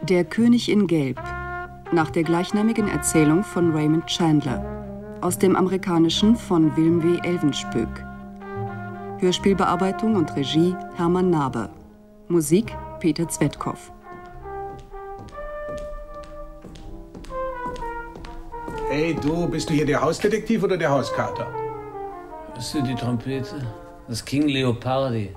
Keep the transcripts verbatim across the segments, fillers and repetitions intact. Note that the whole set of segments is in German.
Der König in Gelb, nach der gleichnamigen Erzählung von Raymond Chandler, aus dem Amerikanischen von Willem W. Elvenspöck. Hörspielbearbeitung und Regie Hermann Naber. Musik Peter Zvetkov. Hey du, bist du hier der Hausdetektiv oder der Hauskater? Hörst du die Trompete? Das King Leopardi.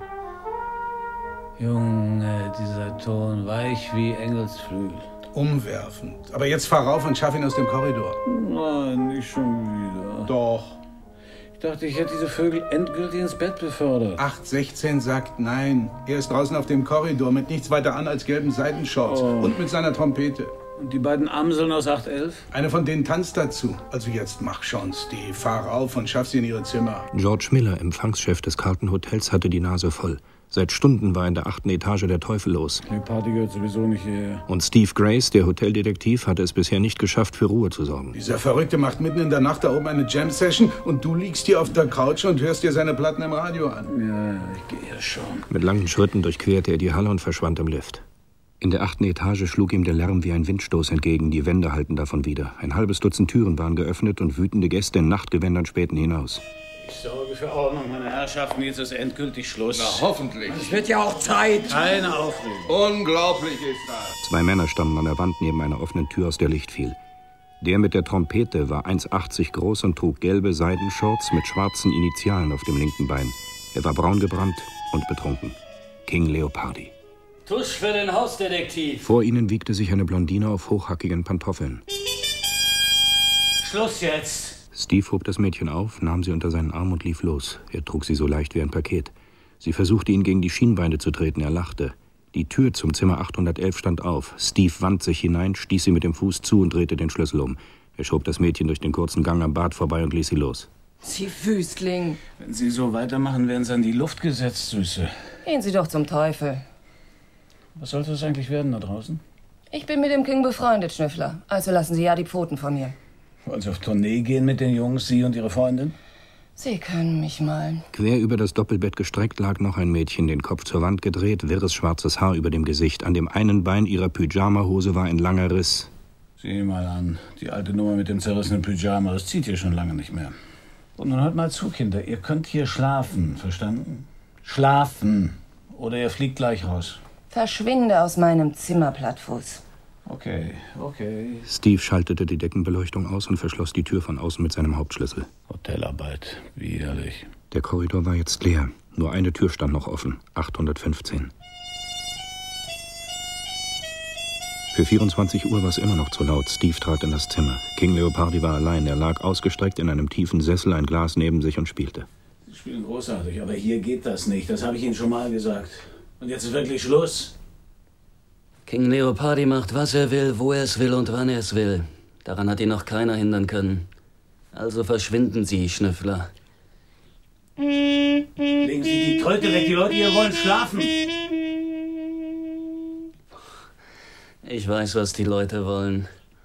Junge, dieser Ton, weich wie Engelsflügel. Umwerfend. Aber jetzt fahr rauf und schaff ihn aus dem Korridor. Nein, nicht schon wieder. Doch. Ich dachte, ich hätte diese Vögel endgültig ins Bett befördert. acht sechzehn sagt nein. Er ist draußen auf dem Korridor mit nichts weiter an als gelben Seidenshorts. Oh. Und mit seiner Trompete. Und die beiden Amseln aus acht elf? Eine von denen tanzt dazu. Also jetzt mach schon, Steve. Fahr rauf und schaff sie in ihre Zimmer. George Miller, Empfangschef des Carlton Hotels, hatte die Nase voll. Seit Stunden war in der achten Etage der Teufel los. Die Party gehört sowieso nicht hierher. Und Steve Grace, der Hoteldetektiv, hatte es bisher nicht geschafft, für Ruhe zu sorgen. Dieser Verrückte macht mitten in der Nacht da oben eine Jam-Session und du liegst hier auf der Couch und hörst dir seine Platten im Radio an. Ja, ich gehe ja schon. Mit langen Schritten durchquerte er die Halle und verschwand im Lift. In der achten Etage schlug ihm der Lärm wie ein Windstoß entgegen. Die Wände hallten davon wieder. Ein halbes Dutzend Türen waren geöffnet und wütende Gäste in Nachtgewändern spähten hinaus. Ich sorge für Ordnung, meine Herrschaften. Jetzt ist endgültig Schluss. Na, hoffentlich. Es wird ja auch Zeit. Keine Aufregung. Unglaublich ist das. Zwei Männer standen an der Wand neben einer offenen Tür, aus der Licht fiel. Der mit der Trompete war eins achtzig groß und trug gelbe Seidenshorts mit schwarzen Initialen auf dem linken Bein. Er war braun gebrannt und betrunken. King Leopardi. Tusch für den Hausdetektiv. Vor ihnen wiegte sich eine Blondine auf hochhackigen Pantoffeln. Schluss jetzt. Steve hob das Mädchen auf, nahm sie unter seinen Arm und lief los. Er trug sie so leicht wie ein Paket. Sie versuchte, ihn gegen die Schienbeine zu treten. Er lachte. Die Tür zum Zimmer achthundertelf stand auf. Steve wand sich hinein, stieß sie mit dem Fuß zu und drehte den Schlüssel um. Er schob das Mädchen durch den kurzen Gang am Bad vorbei und ließ sie los. Sie Wüstling. Wenn Sie so weitermachen, werden Sie an die Luft gesetzt, Süße. Gehen Sie doch zum Teufel. Was sollte das eigentlich werden da draußen? Ich bin mit dem King befreundet, Schnüffler. Also lassen Sie ja die Pfoten von mir. Wollen Sie auf Tournee gehen mit den Jungs, Sie und Ihre Freundin? Sie können mich mal. Quer über das Doppelbett gestreckt lag noch ein Mädchen, den Kopf zur Wand gedreht, wirres schwarzes Haar über dem Gesicht. An dem einen Bein ihrer Pyjamahose war ein langer Riss. Sieh mal an, die alte Nummer mit dem zerrissenen Pyjama, das zieht hier schon lange nicht mehr. Und nun hört mal zu, Kinder, ihr könnt hier schlafen, verstanden? Schlafen, oder ihr fliegt gleich raus. Verschwinde aus meinem Zimmer, Plattfuß. Okay, okay. Steve schaltete die Deckenbeleuchtung aus und verschloss die Tür von außen mit seinem Hauptschlüssel. Hotelarbeit, widerlich. Der Korridor war jetzt leer. Nur eine Tür stand noch offen, achthundertfünfzehn. Für vierundzwanzig Uhr war es immer noch zu laut. Steve trat in das Zimmer. King Leopardi war allein. Er lag ausgestreckt in einem tiefen Sessel, ein Glas neben sich und spielte. Sie spielen großartig, aber hier geht das nicht. Das habe ich Ihnen schon mal gesagt. Und jetzt ist wirklich Schluss. King Leopardi macht, was er will, wo er es will und wann er es will. Daran hat ihn noch keiner hindern können. Also verschwinden Sie, Schnüffler. Legen Sie die Tröte weg, die Leute hier wollen schlafen. Ich weiß, was die Leute wollen.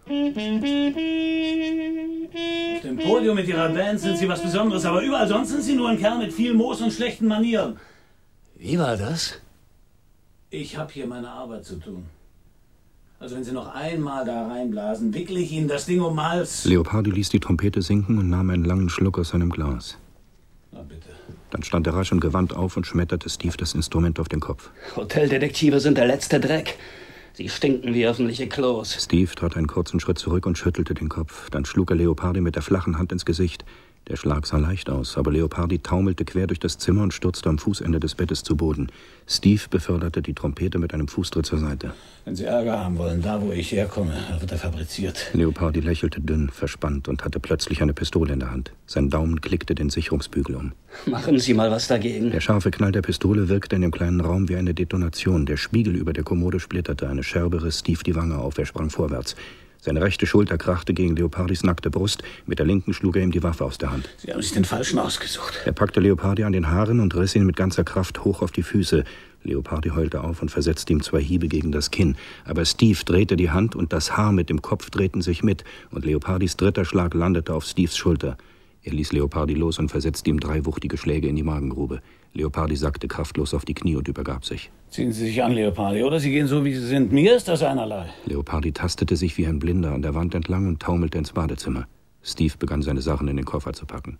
Auf dem Podium mit Ihrer Band sind Sie was Besonderes, aber überall sonst sind Sie nur ein Kerl mit viel Moos und schlechten Manieren. Wie war das? Ich habe hier meine Arbeit zu tun. Also wenn Sie noch einmal da reinblasen, wickle ich Ihnen das Ding um den Hals. Leopardi ließ die Trompete sinken und nahm einen langen Schluck aus seinem Glas. Na bitte. Dann stand er rasch und gewandt auf und schmetterte Steve das Instrument auf den Kopf. Hoteldetektive sind der letzte Dreck. Sie stinken wie öffentliche Klos. Steve trat einen kurzen Schritt zurück und schüttelte den Kopf. Dann schlug er Leopardi mit der flachen Hand ins Gesicht. Der Schlag sah leicht aus, aber Leopardi taumelte quer durch das Zimmer und stürzte am Fußende des Bettes zu Boden. Steve beförderte die Trompete mit einem Fußtritt zur Seite. Wenn Sie Ärger haben wollen, da wo ich herkomme, da wird er fabriziert. Leopardi lächelte dünn, verspannt und hatte plötzlich eine Pistole in der Hand. Sein Daumen klickte den Sicherungsbügel um. Machen Sie mal was dagegen. Der scharfe Knall der Pistole wirkte in dem kleinen Raum wie eine Detonation. Der Spiegel über der Kommode splitterte, eine Scherbe riss Steve die Wange auf, er sprang vorwärts. Seine rechte Schulter krachte gegen Leopardis nackte Brust. Mit der linken schlug er ihm die Waffe aus der Hand. Sie haben sich den Falschen ausgesucht. Er packte Leopardi an den Haaren und riss ihn mit ganzer Kraft hoch auf die Füße. Leopardi heulte auf und versetzte ihm zwei Hiebe gegen das Kinn. Aber Steve drehte die Hand und das Haar mit dem Kopf drehten sich mit. Und Leopardis dritter Schlag landete auf Steves Schulter. Er ließ Leopardi los und versetzte ihm drei wuchtige Schläge in die Magengrube. Leopardi sackte kraftlos auf die Knie und übergab sich. Ziehen Sie sich an, Leopardi, oder Sie gehen so, wie Sie sind. Mir ist das einerlei. Leopardi tastete sich wie ein Blinder an der Wand entlang und taumelte ins Badezimmer. Steve begann, seine Sachen in den Koffer zu packen.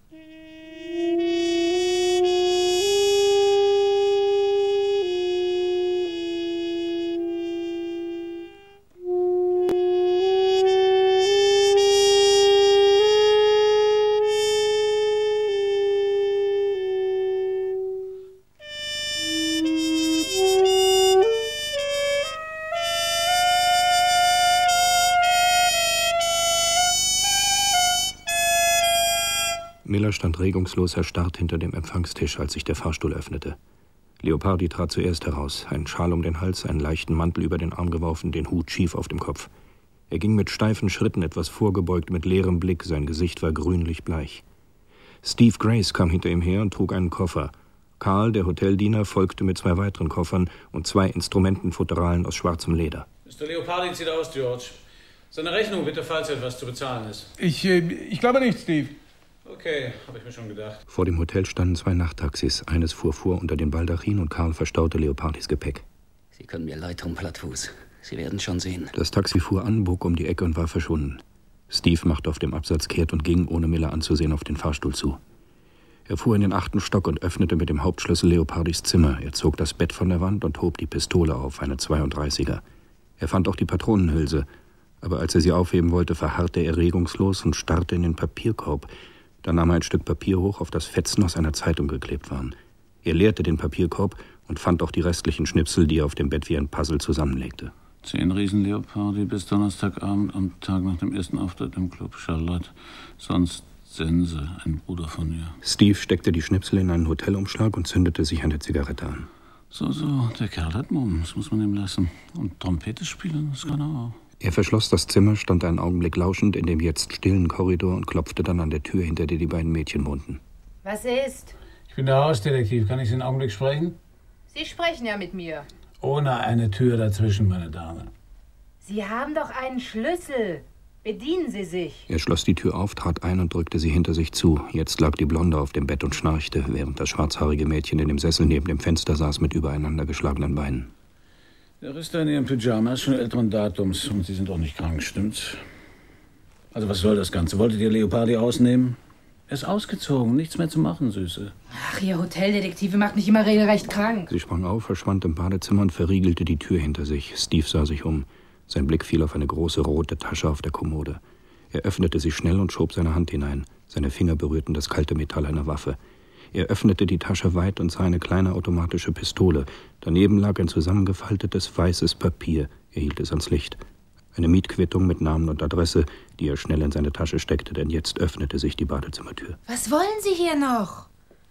Miller stand regungslos erstarrt hinter dem Empfangstisch, als sich der Fahrstuhl öffnete. Leopardi trat zuerst heraus, einen Schal um den Hals, einen leichten Mantel über den Arm geworfen, den Hut schief auf dem Kopf. Er ging mit steifen Schritten, etwas vorgebeugt, mit leerem Blick, sein Gesicht war grünlich bleich. Steve Grace kam hinter ihm her und trug einen Koffer. Karl, der Hoteldiener, folgte mit zwei weiteren Koffern und zwei Instrumentenfutteralen aus schwarzem Leder. Mister Leopardi zieht aus, George. Seine Rechnung bitte, falls etwas zu bezahlen ist. Ich, äh, ich glaube nicht, Steve. Okay, habe ich mir schon gedacht. Vor dem Hotel standen zwei Nachttaxis. Eines fuhr vor unter den Baldachin und Karl verstaute Leopardis Gepäck. Sie können mir leid tun, Plattfuß. Sie werden schon sehen. Das Taxi fuhr an, bog um die Ecke und war verschwunden. Steve machte auf dem Absatz kehrt und ging, ohne Miller anzusehen, auf den Fahrstuhl zu. Er fuhr in den achten Stock und öffnete mit dem Hauptschlüssel Leopardis Zimmer. Er zog das Bett von der Wand und hob die Pistole auf, eine zweiunddreißiger. Er fand auch die Patronenhülse. Aber als er sie aufheben wollte, verharrte er regungslos und starrte in den Papierkorb. Dann nahm er ein Stück Papier hoch, auf das Fetzen aus einer Zeitung geklebt waren. Er leerte den Papierkorb und fand auch die restlichen Schnipsel, die er auf dem Bett wie ein Puzzle zusammenlegte. Zehn Riesen-Leopardi bis Donnerstagabend am Tag nach dem ersten Auftritt im Club Charlotte. Sonst Sense, ein Bruder von mir. Steve steckte die Schnipsel in einen Hotelumschlag und zündete sich eine Zigarette an. So, so, der Kerl hat Mumm, das muss man ihm lassen. Und Trompete spielen, das kann er auch. Er verschloss das Zimmer, stand einen Augenblick lauschend in dem jetzt stillen Korridor und klopfte dann an der Tür, hinter der die beiden Mädchen wohnten. Was ist? Ich bin der Hausdetektiv. Kann ich Sie einen Augenblick sprechen? Sie sprechen ja mit mir. Ohne eine Tür dazwischen, meine Dame. Sie haben doch einen Schlüssel. Bedienen Sie sich. Er schloss die Tür auf, trat ein und drückte sie hinter sich zu. Jetzt lag die Blonde auf dem Bett und schnarchte, während das schwarzhaarige Mädchen in dem Sessel neben dem Fenster saß mit übereinander geschlagenen Beinen. Der Rest in Ihrem Pyjama ist schon älteren Datums und Sie sind auch nicht krank, stimmt's? Also was soll das Ganze? Wolltet ihr Leopardi ausnehmen? Er ist ausgezogen, nichts mehr zu machen, Süße. Ach, Ihr Hoteldetektive macht mich immer regelrecht krank. Sie sprang auf, verschwand im Badezimmer und verriegelte die Tür hinter sich. Steve sah sich um. Sein Blick fiel auf eine große rote Tasche auf der Kommode. Er öffnete sie schnell und schob seine Hand hinein. Seine Finger berührten das kalte Metall einer Waffe. Er öffnete die Tasche weit und sah eine kleine automatische Pistole. Daneben lag ein zusammengefaltetes weißes Papier. Er hielt es ans Licht. Eine Mietquittung mit Namen und Adresse, die er schnell in seine Tasche steckte, denn jetzt öffnete sich die Badezimmertür. Was wollen Sie hier noch?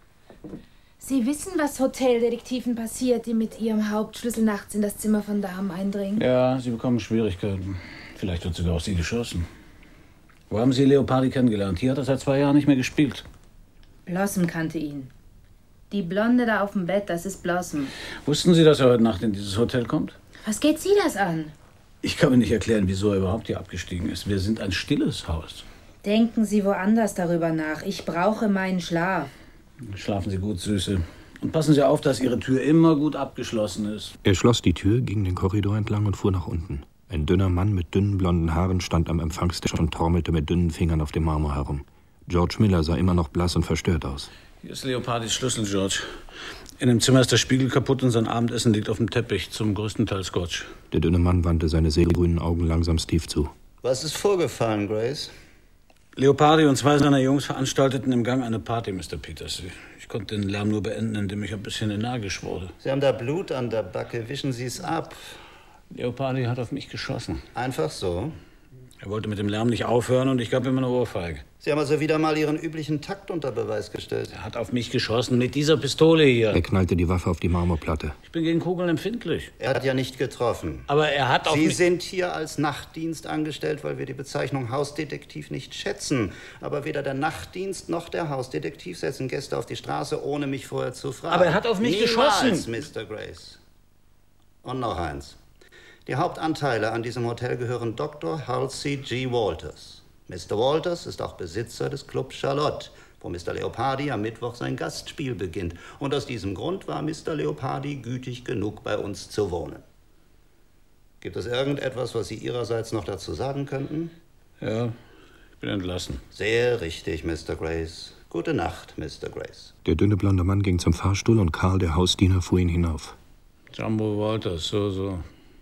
Sie wissen, was Hoteldetektiven passiert, die mit ihrem Hauptschlüssel nachts in das Zimmer von Damen eindringen? Ja, sie bekommen Schwierigkeiten. Vielleicht wird sogar auf sie geschossen. Wo haben Sie Leopardi kennengelernt? Hier hat er seit zwei Jahren nicht mehr gespielt. Blossom kannte ihn. Die Blonde da auf dem Bett, das ist Blossom. Wussten Sie, dass er heute Nacht in dieses Hotel kommt? Was geht Sie das an? Ich kann mir nicht erklären, wieso er überhaupt hier abgestiegen ist. Wir sind ein stilles Haus. Denken Sie woanders darüber nach. Ich brauche meinen Schlaf. Schlafen Sie gut, Süße. Und passen Sie auf, dass Ihre Tür immer gut abgeschlossen ist. Er schloss die Tür, ging den Korridor entlang und fuhr nach unten. Ein dünner Mann mit dünnen blonden Haaren stand am Empfangstisch und trommelte mit dünnen Fingern auf dem Marmor herum. George Miller sah immer noch blass und verstört aus. Hier ist Leopardis Schlüssel, George. In dem Zimmer ist der Spiegel kaputt und sein Abendessen liegt auf dem Teppich, zum größten Teil Scotch. Der dünne Mann wandte seine seegrünen Augen langsam Steve zu. Was ist vorgefallen, Grace? Leopardi und zwei seiner Jungs veranstalteten im Gang eine Party, Mister Peters. Ich konnte den Lärm nur beenden, indem ich ein bisschen energisch wurde. Sie haben da Blut an der Backe. Wischen Sie es ab. Leopardi hat auf mich geschossen. Einfach so? Er wollte mit dem Lärm nicht aufhören und ich gab ihm eine Ohrfeige. Sie haben also wieder mal Ihren üblichen Takt unter Beweis gestellt. Er hat auf mich geschossen mit dieser Pistole hier. Er knallte die Waffe auf die Marmorplatte. Ich bin gegen Kugeln empfindlich. Er hat ja nicht getroffen. Aber er hat auf Sie mich... sind hier als Nachtdienst angestellt, weil wir die Bezeichnung Hausdetektiv nicht schätzen. Aber weder der Nachtdienst noch der Hausdetektiv setzen Gäste auf die Straße, ohne mich vorher zu fragen. Aber er hat auf mich Niemals, geschossen. Mister Grace. Und noch eins. Die Hauptanteile an diesem Hotel gehören Doktor Halsey G. Walters. Mister Walters ist auch Besitzer des Club Charlotte, wo Mister Leopardi am Mittwoch sein Gastspiel beginnt. Und aus diesem Grund war Mister Leopardi gütig genug, bei uns zu wohnen. Gibt es irgendetwas, was Sie Ihrerseits noch dazu sagen könnten? Ja, ich bin entlassen. Sehr richtig, Mister Grace. Gute Nacht, Mister Grace. Der dünne blonde Mann ging zum Fahrstuhl und Karl, der Hausdiener, fuhr ihn hinauf. Jumbo Walters, so, so.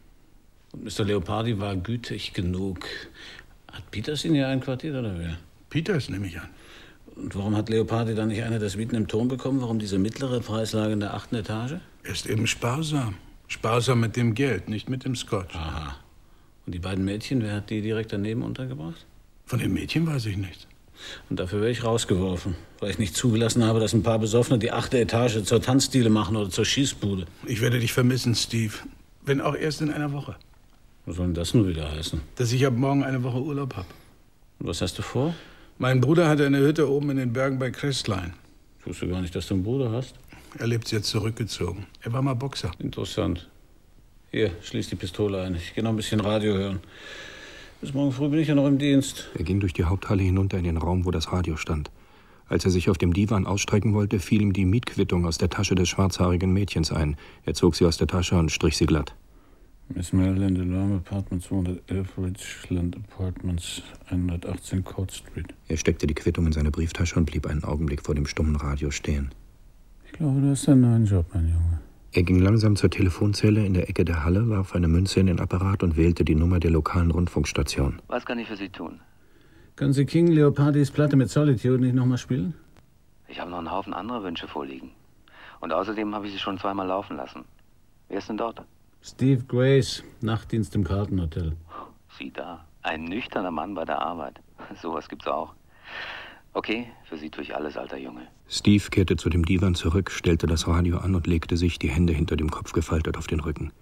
Und Mister Leopardi war gütig genug. Hat Peters ihn hier einquartiert, oder wer? Peters, nehme ich an. Und warum hat Leopardi dann nicht eine der Suiten im Turm bekommen? Warum diese mittlere Preislage in der achten Etage? Er ist eben sparsam. Sparsam mit dem Geld, nicht mit dem Scotch. Aha. Und die beiden Mädchen, wer hat die direkt daneben untergebracht? Von den Mädchen weiß ich nichts. Und dafür wäre ich rausgeworfen, weil ich nicht zugelassen habe, dass ein paar Besoffene die achte Etage zur Tanzdiele machen oder zur Schießbude. Ich werde dich vermissen, Steve. Wenn auch erst in einer Woche. Was soll denn das nun wieder heißen? Dass ich ab morgen eine Woche Urlaub habe. Und was hast du vor? Mein Bruder hat eine Hütte oben in den Bergen bei Crestline. Ich wusste gar nicht, dass du einen Bruder hast. Er lebt jetzt zurückgezogen. Er war mal Boxer. Interessant. Hier, schließ die Pistole ein. Ich gehe noch ein bisschen Radio hören. Bis morgen früh bin ich ja noch im Dienst. Er ging durch die Haupthalle hinunter in den Raum, wo das Radio stand. Als er sich auf dem Divan ausstrecken wollte, fiel ihm die Mietquittung aus der Tasche des schwarzhaarigen Mädchens ein. Er zog sie aus der Tasche und strich sie glatt. Miss Maryland Alarm Apartment zweihundertelf Richland Apartments hundertachtzehn Court Street. Er steckte die Quittung in seine Brieftasche und blieb einen Augenblick vor dem stummen Radio stehen. Ich glaube, du hast einen neuen Job, mein Junge. Er ging langsam zur Telefonzelle in der Ecke der Halle, warf eine Münze in den Apparat und wählte die Nummer der lokalen Rundfunkstation. Was kann ich für Sie tun? Können Sie King Leopardis Platte mit Solitude nicht nochmal spielen? Ich habe noch einen Haufen anderer Wünsche vorliegen. Und außerdem habe ich Sie schon zweimal laufen lassen. Wer ist denn dort? Steve Grace, Nachtdienst im Carlton-Hotel. Sie da. Ein nüchterner Mann bei der Arbeit. Sowas gibt's auch. Okay, für Sie tue ich alles, alter Junge. Steve kehrte zu dem Divan zurück, stellte das Radio an und legte sich, die Hände hinter dem Kopf gefaltet, auf den Rücken.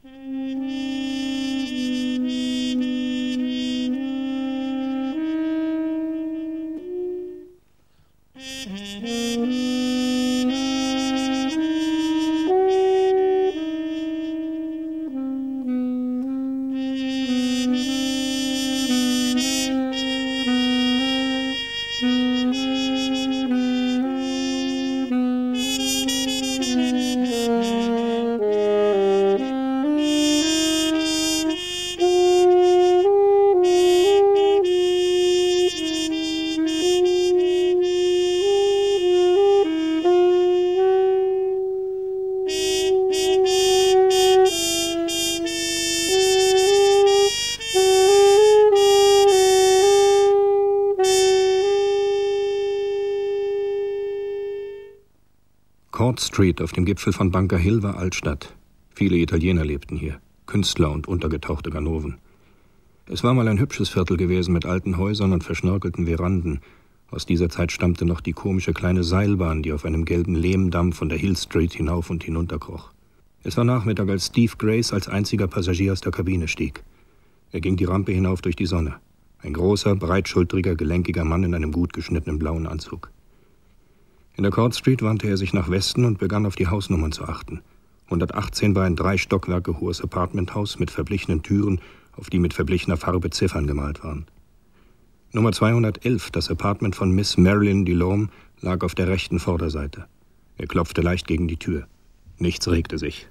Court Street auf dem Gipfel von Bunker Hill war Altstadt. Viele Italiener lebten hier, Künstler und untergetauchte Ganoven. Es war mal ein hübsches Viertel gewesen mit alten Häusern und verschnörkelten Veranden. Aus dieser Zeit stammte noch die komische kleine Seilbahn, die auf einem gelben Lehmdamm von der Hill Street hinauf und hinunter kroch. Es war Nachmittag, als Steve Grace als einziger Passagier aus der Kabine stieg. Er ging die Rampe hinauf durch die Sonne. Ein großer, breitschultriger, gelenkiger Mann in einem gut geschnittenen blauen Anzug. In der Court Street wandte er sich nach Westen und begann auf die Hausnummern zu achten. hundertachtzehn war ein drei Stockwerke hohes Apartmenthaus mit verblichenen Türen, auf die mit verblichener Farbe Ziffern gemalt waren. Nummer zweihundertelf, das Apartment von Miss Marilyn Delorme, lag auf der rechten Vorderseite. Er klopfte leicht gegen die Tür. Nichts regte sich.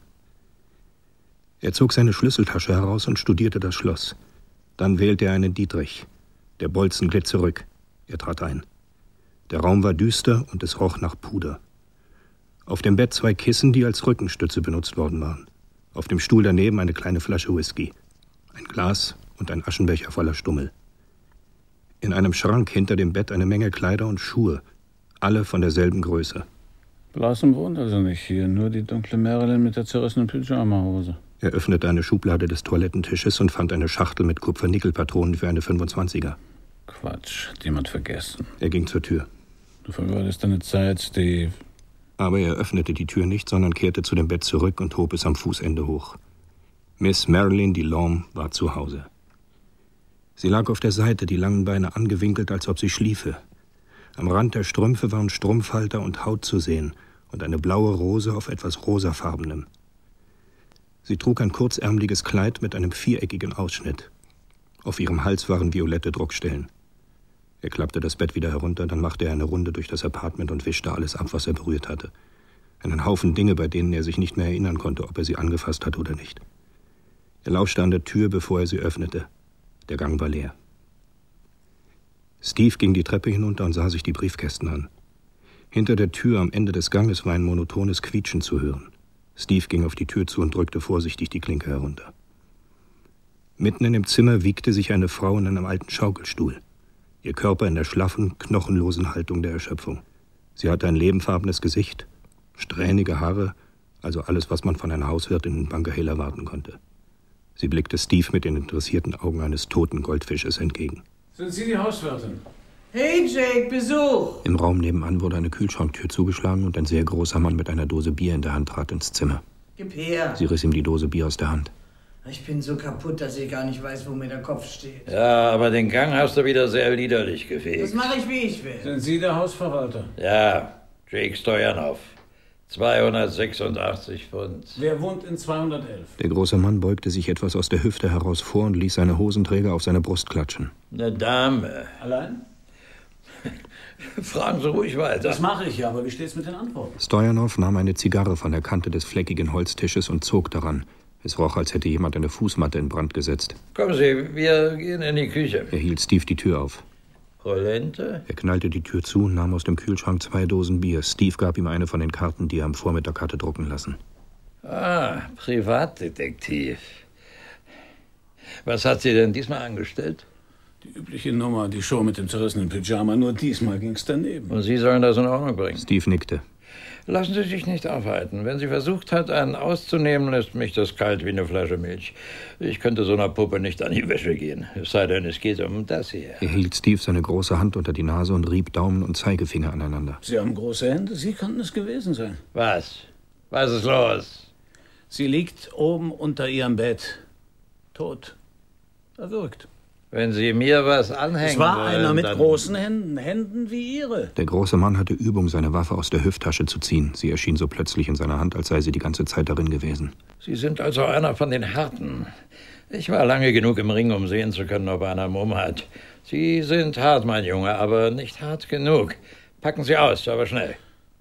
Er zog seine Schlüsseltasche heraus und studierte das Schloss. Dann wählte er einen Dietrich. Der Bolzen glitt zurück. Er trat ein. Der Raum war düster und es roch nach Puder. Auf dem Bett zwei Kissen, die als Rückenstütze benutzt worden waren. Auf dem Stuhl daneben eine kleine Flasche Whisky. Ein Glas und ein Aschenbecher voller Stummel. In einem Schrank hinter dem Bett eine Menge Kleider und Schuhe. Alle von derselben Größe. Blossom wohnt also nicht hier, nur die dunkle Marilyn mit der zerrissenen Pyjama-Hose. Er öffnete eine Schublade des Toilettentisches und fand eine Schachtel mit Kupfer-Nickel-Patronen für eine fünfundzwanziger. Quatsch, hat jemand vergessen. Er ging zur Tür. Du vergeudest deine Zeit, Steve. Aber er öffnete die Tür nicht, sondern kehrte zu dem Bett zurück und hob es am Fußende hoch. Miss Marilyn Delorme war zu Hause. Sie lag auf der Seite, die langen Beine angewinkelt, als ob sie schliefe. Am Rand der Strümpfe waren Strumpfhalter und Haut zu sehen und eine blaue Rose auf etwas rosafarbenem. Sie trug ein kurzärmeliges Kleid mit einem viereckigen Ausschnitt. Auf ihrem Hals waren violette Druckstellen. Er klappte das Bett wieder herunter, dann machte er eine Runde durch das Apartment und wischte alles ab, was er berührt hatte. Einen Haufen Dinge, bei denen er sich nicht mehr erinnern konnte, ob er sie angefasst hatte oder nicht. Er lauschte an der Tür, bevor er sie öffnete. Der Gang war leer. Steve ging die Treppe hinunter und sah sich die Briefkästen an. Hinter der Tür am Ende des Ganges war ein monotones Quietschen zu hören. Steve ging auf die Tür zu und drückte vorsichtig die Klinke herunter. Mitten in dem Zimmer wiegte sich eine Frau in einem alten Schaukelstuhl. Ihr Körper in der schlaffen, knochenlosen Haltung der Erschöpfung. Sie hatte ein lebenfarbenes Gesicht, strähnige Haare, also alles, was man von einer Hauswirtin in Bunker Hill erwarten konnte. Sie blickte Steve mit den interessierten Augen eines toten Goldfisches entgegen. Sind Sie die Hauswirtin? Hey Jake, Besuch! Im Raum nebenan wurde eine Kühlschranktür zugeschlagen und ein sehr großer Mann mit einer Dose Bier in der Hand trat ins Zimmer. Gib her. Sie riss ihm die Dose Bier aus der Hand. Ich bin so kaputt, dass ich gar nicht weiß, wo mir der Kopf steht. Ja, aber den Gang hast du wieder sehr liederlich gefegt. Das mache ich, wie ich will. Sind Sie der Hausverwalter? Ja, Jake Stojanov. zweihundertsechsundachtzig Pfund. Wer wohnt in zweihundertelf? Der große Mann beugte sich etwas aus der Hüfte heraus vor und ließ seine Hosenträger auf seine Brust klatschen. Eine Dame. Allein? Fragen Sie ruhig weiter. Das mache ich ja, aber wie steht's mit den Antworten? Stojanov nahm eine Zigarre von der Kante des fleckigen Holztisches und zog daran. Es roch, als hätte jemand eine Fußmatte in Brand gesetzt. Kommen Sie, wir gehen in die Küche. Er hielt Steve die Tür auf. Rolente? Er knallte die Tür zu und nahm aus dem Kühlschrank zwei Dosen Bier. Steve gab ihm eine von den Karten, die er am Vormittag hatte drucken lassen. Ah, Privatdetektiv. Was hat sie denn diesmal angestellt? Die übliche Nummer, die Show mit dem zerrissenen Pyjama. Nur diesmal ging's daneben. Und Sie sollen das in Ordnung bringen? Steve nickte. Lassen Sie sich nicht aufhalten. Wenn sie versucht hat, einen auszunehmen, lässt mich das kalt wie eine Flasche Milch. Ich könnte so einer Puppe nicht an die Wäsche gehen. Es sei denn, es geht um das hier. Er hielt Steve seine große Hand unter die Nase und rieb Daumen und Zeigefinger aneinander. Sie haben große Hände. Sie könnten es gewesen sein. Was? Was ist los? Sie liegt oben unter ihrem Bett. Tot. Erwürgt. Wenn Sie mir was anhängen Es war wollen, einer mit dann... großen Händen. Händen wie Ihre. Der große Mann hatte Übung, seine Waffe aus der Hüfttasche zu ziehen. Sie erschien so plötzlich in seiner Hand, als sei sie die ganze Zeit darin gewesen. Sie sind also einer von den Harten. Ich war lange genug im Ring, um sehen zu können, ob einer Mumm hat. Sie sind hart, mein Junge, aber nicht hart genug. Packen Sie aus, aber schnell.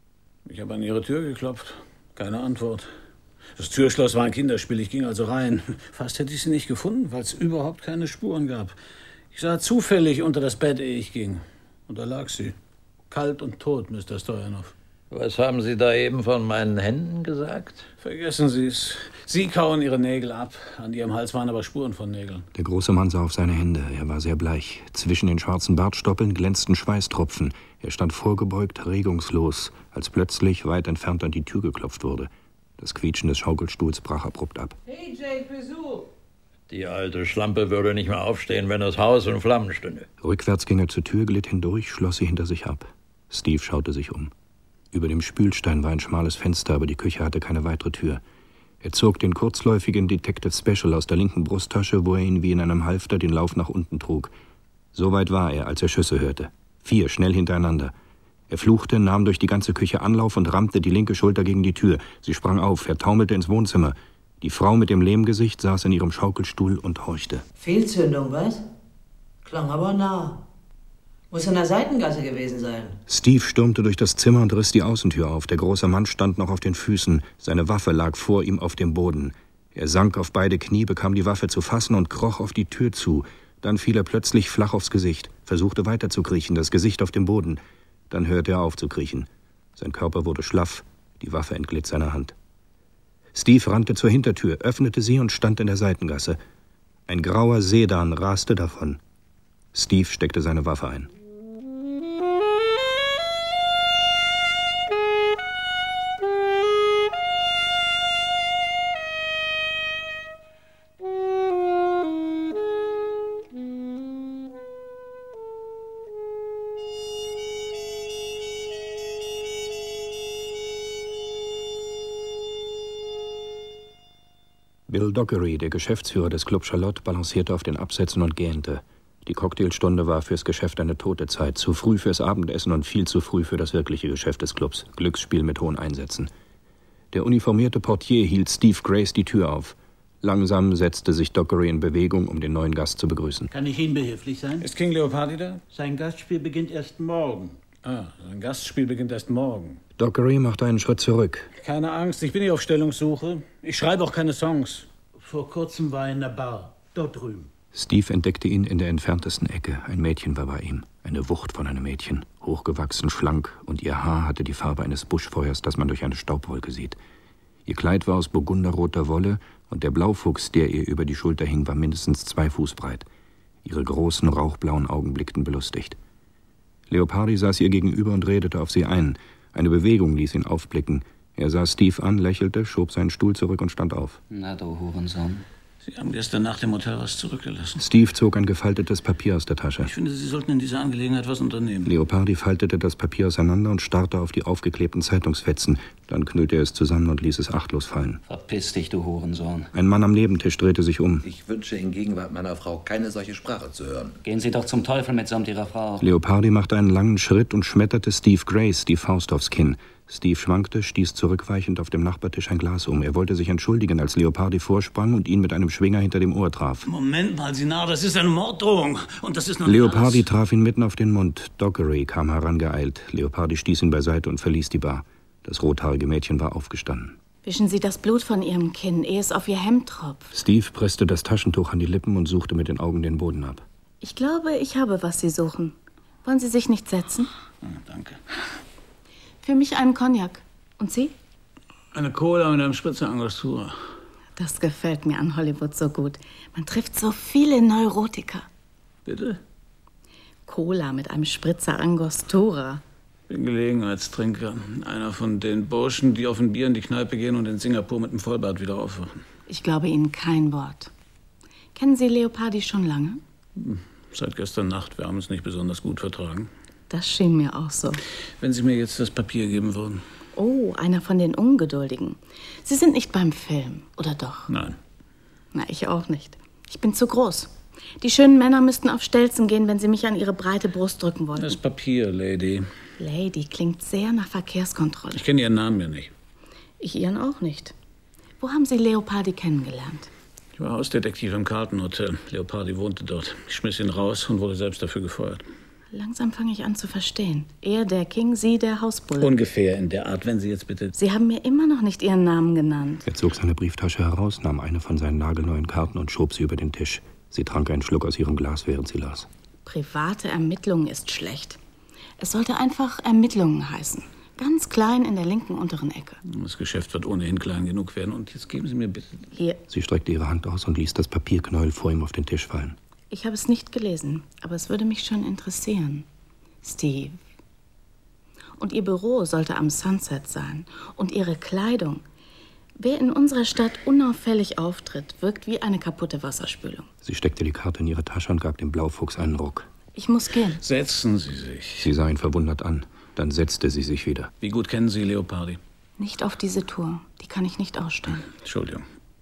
Ich habe an Ihre Tür geklopft. Keine Antwort. Das Türschloss war ein Kinderspiel, ich ging also rein. Fast hätte ich sie nicht gefunden, weil es überhaupt keine Spuren gab. Ich sah zufällig unter das Bett, ehe ich ging. Und da lag sie. Kalt und tot, Mister Stojanov. Was haben Sie da eben von meinen Händen gesagt? Vergessen Sie es. Sie kauen Ihre Nägel ab. An Ihrem Hals waren aber Spuren von Nägeln. Der große Mann sah auf seine Hände. Er war sehr bleich. Zwischen den schwarzen Bartstoppeln glänzten Schweißtropfen. Er stand vorgebeugt, regungslos, als plötzlich weit entfernt an die Tür geklopft wurde. Das Quietschen des Schaukelstuhls brach abrupt ab. Hey Jake, Besuch! Die alte Schlampe würde nicht mehr aufstehen, wenn das Haus in Flammen stünde. Rückwärts ging er zur Tür, glitt hindurch, schloss sie hinter sich ab. Steve schaute sich um. Über dem Spülstein war ein schmales Fenster, aber die Küche hatte keine weitere Tür. Er zog den kurzläufigen Detective Special aus der linken Brusttasche, wo er ihn wie in einem Halfter den Lauf nach unten trug. So weit war er, als er Schüsse hörte. Vier, schnell hintereinander. Er fluchte, nahm durch die ganze Küche Anlauf und rammte die linke Schulter gegen die Tür. Sie sprang auf, er taumelte ins Wohnzimmer. Die Frau mit dem Lehmgesicht saß in ihrem Schaukelstuhl und horchte. Fehlzündung, was? Klang aber nah. Muss in der Seitengasse gewesen sein. Steve stürmte durch das Zimmer und riss die Außentür auf. Der große Mann stand noch auf den Füßen. Seine Waffe lag vor ihm auf dem Boden. Er sank auf beide Knie, bekam die Waffe zu fassen und kroch auf die Tür zu. Dann fiel er plötzlich flach aufs Gesicht, versuchte weiterzukriechen, das Gesicht auf dem Boden. Dann hörte er auf zu kriechen. Sein Körper wurde schlaff, die Waffe entglitt seiner Hand. Steve rannte zur Hintertür, öffnete sie und stand in der Seitengasse. Ein grauer Sedan raste davon. Steve steckte seine Waffe ein. Bill Dockery, der Geschäftsführer des Club Charlotte, balancierte auf den Absätzen und gähnte. Die Cocktailstunde war fürs Geschäft eine tote Zeit, zu früh fürs Abendessen und viel zu früh für das wirkliche Geschäft des Clubs, Glücksspiel mit hohen Einsätzen. Der uniformierte Portier hielt Steve Grace die Tür auf. Langsam setzte sich Dockery in Bewegung, um den neuen Gast zu begrüßen. Kann ich Ihnen behilflich sein? Ist King Leopardi da? Sein Gastspiel beginnt erst morgen. Ah, sein Gastspiel beginnt erst morgen. Dockery machte einen Schritt zurück. Keine Angst, ich bin nicht auf Stellungssuche. Ich schreibe auch keine Songs. Vor kurzem war er in der Bar, dort drüben. Steve entdeckte ihn in der entferntesten Ecke. Ein Mädchen war bei ihm. Eine Wucht von einem Mädchen. Hochgewachsen, schlank, und ihr Haar hatte die Farbe eines Buschfeuers, das man durch eine Staubwolke sieht. Ihr Kleid war aus burgunderroter Wolle, und der Blaufuchs, der ihr über die Schulter hing, war mindestens zwei Fuß breit. Ihre großen, rauchblauen Augen blickten belustigt. Leopardi saß ihr gegenüber und redete auf sie ein. Eine Bewegung ließ ihn aufblicken. Er sah Steve an, lächelte, schob seinen Stuhl zurück und stand auf. Na, du Hurensohn. Sie haben gestern Nacht im Hotel was zurückgelassen. Steve zog ein gefaltetes Papier aus der Tasche. Ich finde, Sie sollten in dieser Angelegenheit was unternehmen. Leopardi faltete das Papier auseinander und starrte auf die aufgeklebten Zeitungsfetzen. Dann knüllte er es zusammen und ließ es achtlos fallen. Verpiss dich, du Hurensohn. Ein Mann am Nebentisch drehte sich um. Ich wünsche in Gegenwart meiner Frau keine solche Sprache zu hören. Gehen Sie doch zum Teufel mitsamt Ihrer Frau. Leopardi machte einen langen Schritt und schmetterte Steve Grace die Faust aufs Kinn. Steve schwankte, stieß zurückweichend auf dem Nachbartisch ein Glas um. Er wollte sich entschuldigen, als Leopardi vorsprang und ihn mit einem Schwinger hinter dem Ohr traf. Moment mal, Sie Narr, das ist eine Morddrohung. Und das ist noch Leopardi traf ihn mitten auf den Mund. Dockery kam herangeeilt. Leopardi stieß ihn beiseite und verließ die Bar. Das rothaarige Mädchen war aufgestanden. Wischen Sie das Blut von Ihrem Kinn, ehe es auf Ihr Hemd tropft. Steve presste das Taschentuch an die Lippen und suchte mit den Augen den Boden ab. Ich glaube, ich habe, was Sie suchen. Wollen Sie sich nicht setzen? Oh, danke. Für mich einen Cognac. Und Sie? Eine Cola mit einem Spritzer Angostura. Das gefällt mir an Hollywood so gut. Man trifft so viele Neurotiker. Bitte? Cola mit einem Spritzer Angostura. Bin Gelegenheitstrinker. Einer von den Burschen, die auf ein Bier in die Kneipe gehen und in Singapur mit dem Vollbart wieder aufwachen. Ich glaube Ihnen kein Wort. Kennen Sie Leopardi schon lange? Hm, seit gestern Nacht. Wir haben uns nicht besonders gut vertragen. Das schien mir auch so. Wenn Sie mir jetzt das Papier geben würden. Oh, einer von den Ungeduldigen. Sie sind nicht beim Film, oder doch? Nein. Na, ich auch nicht. Ich bin zu groß. Die schönen Männer müssten auf Stelzen gehen, wenn sie mich an ihre breite Brust drücken wollten. Das Papier, Lady. Lady klingt sehr nach Verkehrskontrolle. Ich kenne Ihren Namen ja nicht. Ich Ihren auch nicht. Wo haben Sie Leopardi kennengelernt? Ich war Hausdetektiv im Carlton Hotel. Leopardi wohnte dort. Ich schmiss ihn raus und wurde selbst dafür gefeuert. Langsam fange ich an zu verstehen. Er der King, Sie der Hausbulle. Ungefähr in der Art, wenn Sie jetzt bitte... Sie haben mir immer noch nicht Ihren Namen genannt. Er zog seine Brieftasche heraus, nahm eine von seinen nagelneuen Karten und schob sie über den Tisch. Sie trank einen Schluck aus ihrem Glas, während sie las. Private Ermittlungen ist schlecht. Es sollte einfach Ermittlungen heißen. Ganz klein in der linken unteren Ecke. Das Geschäft wird ohnehin klein genug werden. Und jetzt geben Sie mir bitte... Hier. Sie streckte ihre Hand aus und ließ das Papierknäuel vor ihm auf den Tisch fallen. Ich habe es nicht gelesen, aber es würde mich schon interessieren. Steve. Und Ihr Büro sollte am Sunset sein. Und Ihre Kleidung. Wer in unserer Stadt unauffällig auftritt, wirkt wie eine kaputte Wasserspülung. Sie steckte die Karte in ihre Tasche und gab dem Blaufuchs einen Ruck. Ich muss gehen. Setzen Sie sich. Sie sah ihn verwundert an. Dann setzte sie sich wieder. Wie gut kennen Sie Leopardi? Nicht auf diese Tour. Die kann ich nicht ausstehen. Entschuldigung.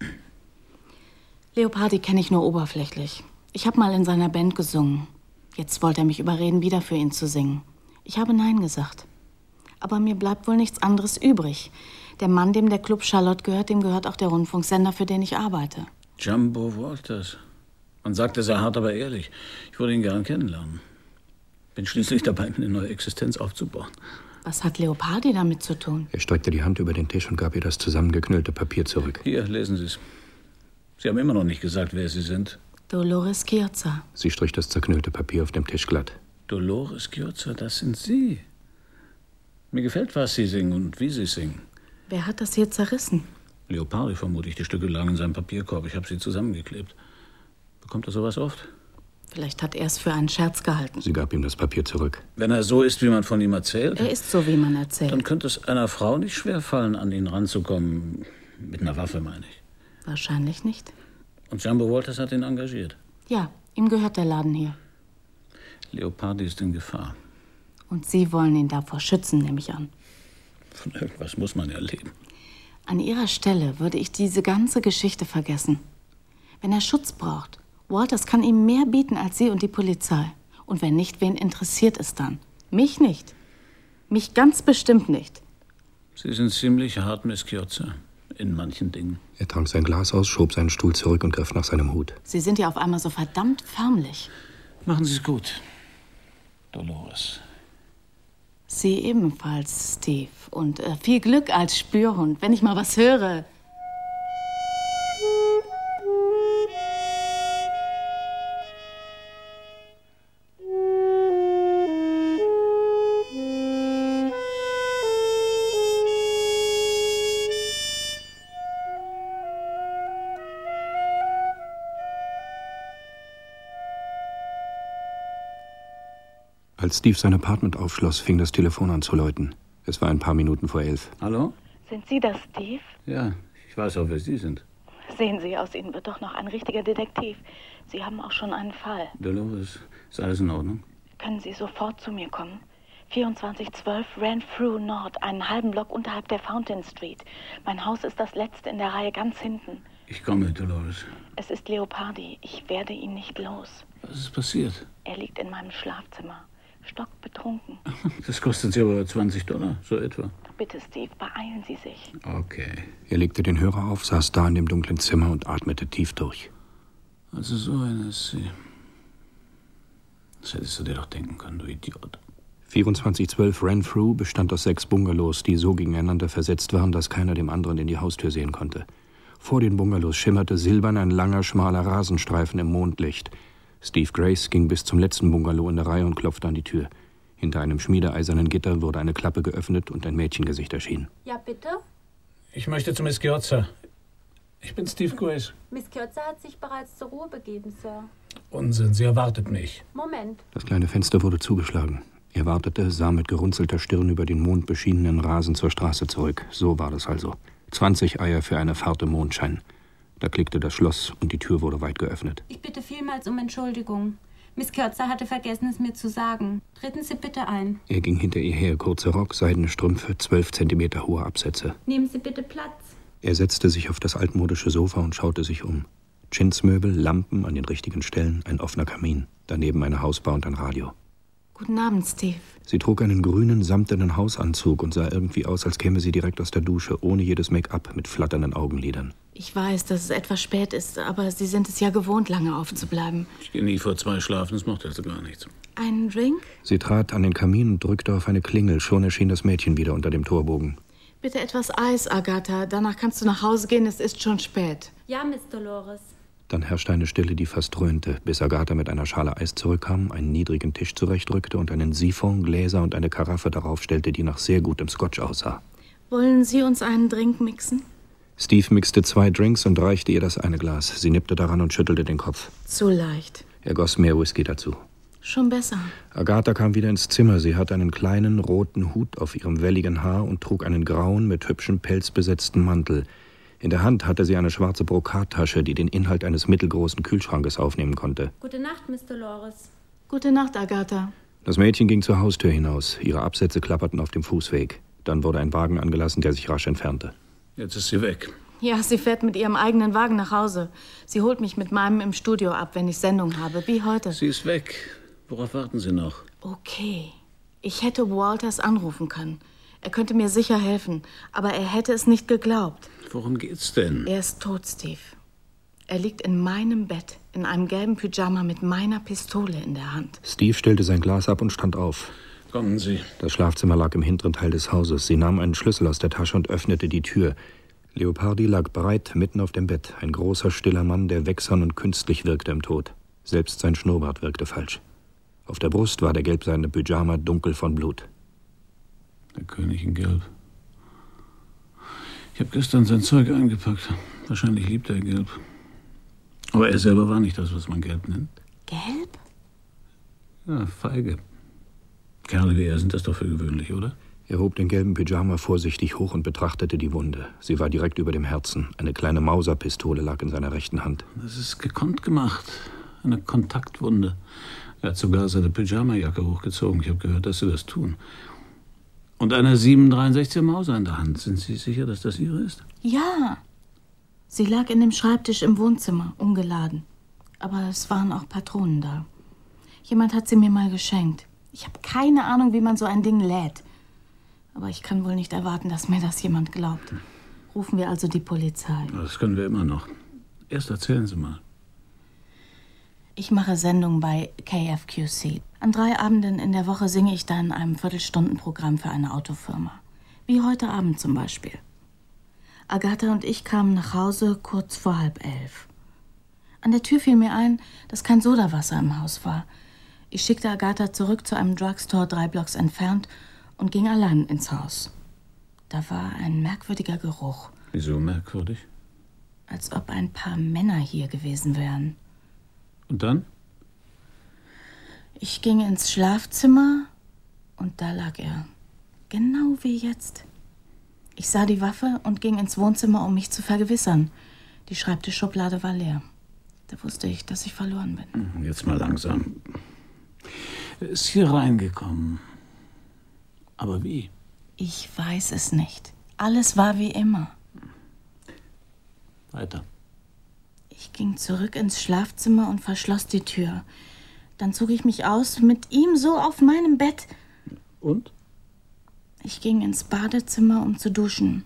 Leopardi kenne ich nur oberflächlich. Ich habe mal in seiner Band gesungen. Jetzt wollte er mich überreden, wieder für ihn zu singen. Ich habe Nein gesagt. Aber mir bleibt wohl nichts anderes übrig. Der Mann, dem der Club Charlotte gehört, dem gehört auch der Rundfunksender, für den ich arbeite. Jumbo Walters. Man sagt es sehr hart, aber ehrlich. Ich würde ihn gern kennenlernen. Bin schließlich dabei, eine neue Existenz aufzubauen. Was hat Leopardi damit zu tun? Er streckte die Hand über den Tisch und gab ihr das zusammengeknüllte Papier zurück. Hier, lesen Sie es. Sie haben immer noch nicht gesagt, wer Sie sind. Dolores Chiozza. Sie strich das zerknüllte Papier auf dem Tisch glatt. Dolores Chiozza, das sind Sie. Mir gefällt, was Sie singen und wie Sie singen. Wer hat das hier zerrissen? Leopardi vermute ich. Die Stücke lagen in seinem Papierkorb. Ich habe sie zusammengeklebt. Bekommt er sowas oft? Vielleicht hat er es für einen Scherz gehalten. Sie gab ihm das Papier zurück. Wenn er so ist, wie man von ihm erzählt... Er ist so, wie man erzählt. Dann könnte es einer Frau nicht schwerfallen, an ihn ranzukommen. Mit einer Waffe, meine ich. Wahrscheinlich nicht. Und Jumbo Walters hat ihn engagiert? Ja, ihm gehört der Laden hier. Leopardi ist in Gefahr. Und Sie wollen ihn davor schützen, nehme ich an. Von irgendwas muss man ja leben. An Ihrer Stelle würde ich diese ganze Geschichte vergessen. Wenn er Schutz braucht, Walters kann ihm mehr bieten als Sie und die Polizei. Und wenn nicht, wen interessiert es dann? Mich nicht. Mich ganz bestimmt nicht. Sie sind ziemlich hart, Miss Chiozza. in manchen Dingen. Er trank sein Glas aus, schob seinen Stuhl zurück und griff nach seinem Hut. Sie sind ja auf einmal so verdammt förmlich. Machen Sie es gut, Dolores. Sie ebenfalls, Steve. Und äh, viel Glück als Spürhund, wenn ich mal was höre. Als Steve sein Apartment aufschloss, fing das Telefon an zu läuten. Es war ein paar Minuten vor elf. Hallo? Sind Sie das, Steve? Ja, ich weiß auch, wer Sie sind. Sehen Sie, aus Ihnen wird doch noch ein richtiger Detektiv. Sie haben auch schon einen Fall. Dolores, ist alles in Ordnung? Können Sie sofort zu mir kommen? vierundzwanzig zwölf Renfrew Nord, einen halben Block unterhalb der Fountain Street. Mein Haus ist das letzte in der Reihe ganz hinten. Ich komme, Dolores. Es ist Leopardi. Ich werde ihn nicht los. Was ist passiert? Er liegt in meinem Schlafzimmer. Stockbetrunken. Das kostet Sie aber zwanzig Dollar, so etwa. Bitte, Steve, beeilen Sie sich. Okay. Er legte den Hörer auf, saß da in dem dunklen Zimmer und atmete tief durch. Also so eine ist sie. Das hättest du dir doch denken können, du Idiot. vierundzwanzig zwölf Renfrew bestand aus sechs Bungalows, die so gegeneinander versetzt waren, dass keiner dem anderen in die Haustür sehen konnte. Vor den Bungalows schimmerte silbern ein langer, schmaler Rasenstreifen im Mondlicht. Steve Grace ging bis zum letzten Bungalow in der Reihe und klopfte an die Tür. Hinter einem schmiedeeisernen Gitter wurde eine Klappe geöffnet und ein Mädchengesicht erschien. Ja, bitte? Ich möchte zu Miss Ghiozza. Ich bin Steve Grace. Miss Ghiozza hat sich bereits zur Ruhe begeben, Sir. Unsinn, sie erwartet mich. Moment. Das kleine Fenster wurde zugeschlagen. Er wartete, sah mit gerunzelter Stirn über den mondbeschienenen Rasen zur Straße zurück. So war das also. Zwanzig Eier für eine Fahrt im Mondschein. Da klickte das Schloss und die Tür wurde weit geöffnet. Ich bitte vielmals um Entschuldigung. Miss Ghiozza hatte vergessen, es mir zu sagen. Treten Sie bitte ein. Er ging hinter ihr her, kurzer Rock, seidene Strümpfe, zwölf Zentimeter hohe Absätze. Nehmen Sie bitte Platz. Er setzte sich auf das altmodische Sofa und schaute sich um. Chinsmöbel, Lampen an den richtigen Stellen, ein offener Kamin, daneben eine Hausbar und ein Radio. Guten Abend, Steve. Sie trug einen grünen, samtenen Hausanzug und sah irgendwie aus, als käme sie direkt aus der Dusche, ohne jedes Make-up, mit flatternden Augenlidern. Ich weiß, dass es etwas spät ist, aber Sie sind es ja gewohnt, lange aufzubleiben. Ich gehe nie vor zwei schlafen, das macht also gar nichts. Einen Drink? Sie trat an den Kamin und drückte auf eine Klingel. Schon erschien das Mädchen wieder unter dem Torbogen. Bitte etwas Eis, Agatha. Danach kannst du nach Hause gehen, es ist schon spät. Ja, Miss Dolores. Dann herrschte eine Stille, die fast dröhnte, bis Agatha mit einer Schale Eis zurückkam, einen niedrigen Tisch zurechtrückte und einen Siphon, Gläser und eine Karaffe darauf stellte, die nach sehr gutem Scotch aussah. Wollen Sie uns einen Drink mixen? Steve mixte zwei Drinks und reichte ihr das eine Glas. Sie nippte daran und schüttelte den Kopf. Zu leicht. Er goss mehr Whisky dazu. Schon besser. Agatha kam wieder ins Zimmer. Sie hatte einen kleinen, roten Hut auf ihrem welligen Haar und trug einen grauen, mit hübschem Pelz besetzten Mantel. In der Hand hatte sie eine schwarze Brokattasche, die den Inhalt eines mittelgroßen Kühlschrankes aufnehmen konnte. Gute Nacht, Miss Dolores. Gute Nacht, Agatha. Das Mädchen ging zur Haustür hinaus. Ihre Absätze klapperten auf dem Fußweg. Dann wurde ein Wagen angelassen, der sich rasch entfernte. Jetzt ist sie weg. Ja, sie fährt mit ihrem eigenen Wagen nach Hause. Sie holt mich mit meinem im Studio ab, wenn ich Sendung habe, wie heute. Sie ist weg. Worauf warten Sie noch? Okay. Ich hätte Walters anrufen können. Er könnte mir sicher helfen, aber er hätte es nicht geglaubt. Worum geht's denn? Er ist tot, Steve. Er liegt in meinem Bett, in einem gelben Pyjama mit meiner Pistole in der Hand. Steve stellte sein Glas ab und stand auf. Kommen Sie. Das Schlafzimmer lag im hinteren Teil des Hauses. Sie nahm einen Schlüssel aus der Tasche und öffnete die Tür. Leopardi lag breit mitten auf dem Bett. Ein großer, stiller Mann, der wächsern und künstlich wirkte im Tod. Selbst sein Schnurrbart wirkte falsch. Auf der Brust war der gelbseidene Pyjama dunkel von Blut. Der König in Gelb. Ich habe gestern sein Zeug eingepackt. Wahrscheinlich liebt er Gelb. Aber er selber war nicht das, was man Gelb nennt. Gelb? Ja, feige. Kerle wie er sind das doch für gewöhnlich, oder? Er hob den gelben Pyjama vorsichtig hoch und betrachtete die Wunde. Sie war direkt über dem Herzen. Eine kleine Mauserpistole lag in seiner rechten Hand. Das ist gekonnt gemacht. Eine Kontaktwunde. Er hat sogar seine Pyjamajacke hochgezogen. Ich habe gehört, dass sie das tun. Und eine sieben dreiundsechziger Mauser in der Hand. Sind Sie sicher, dass das Ihre ist? Ja. Sie lag in dem Schreibtisch im Wohnzimmer, ungeladen. Aber es waren auch Patronen da. Jemand hat sie mir mal geschenkt. Ich habe keine Ahnung, wie man so ein Ding lädt. Aber ich kann wohl nicht erwarten, dass mir das jemand glaubt. Rufen wir also die Polizei. Das können wir immer noch. Erst erzählen Sie mal. Ich mache Sendung bei K F Q C. An drei Abenden in der Woche singe ich da in einem Viertelstundenprogramm für eine Autofirma. Wie heute Abend zum Beispiel. Agatha und ich kamen nach Hause kurz vor halb elf. An der Tür fiel mir ein, dass kein Sodawasser im Haus war. Ich schickte Agatha zurück zu einem Drugstore drei Blocks entfernt und ging allein ins Haus. Da war ein merkwürdiger Geruch. Wieso merkwürdig? Als ob ein paar Männer hier gewesen wären. Und dann? Ich ging ins Schlafzimmer und da lag er. Genau wie jetzt. Ich sah die Waffe und ging ins Wohnzimmer, um mich zu vergewissern. Die Schreibtischschublade war leer. Da wusste ich, dass ich verloren bin. Jetzt mal langsam. Er ist hier reingekommen. Aber wie? Ich weiß es nicht. Alles war wie immer. Weiter. Ich ging zurück ins Schlafzimmer und verschloss die Tür. Dann zog ich mich aus, mit ihm so auf meinem Bett. Und? Ich ging ins Badezimmer, um zu duschen.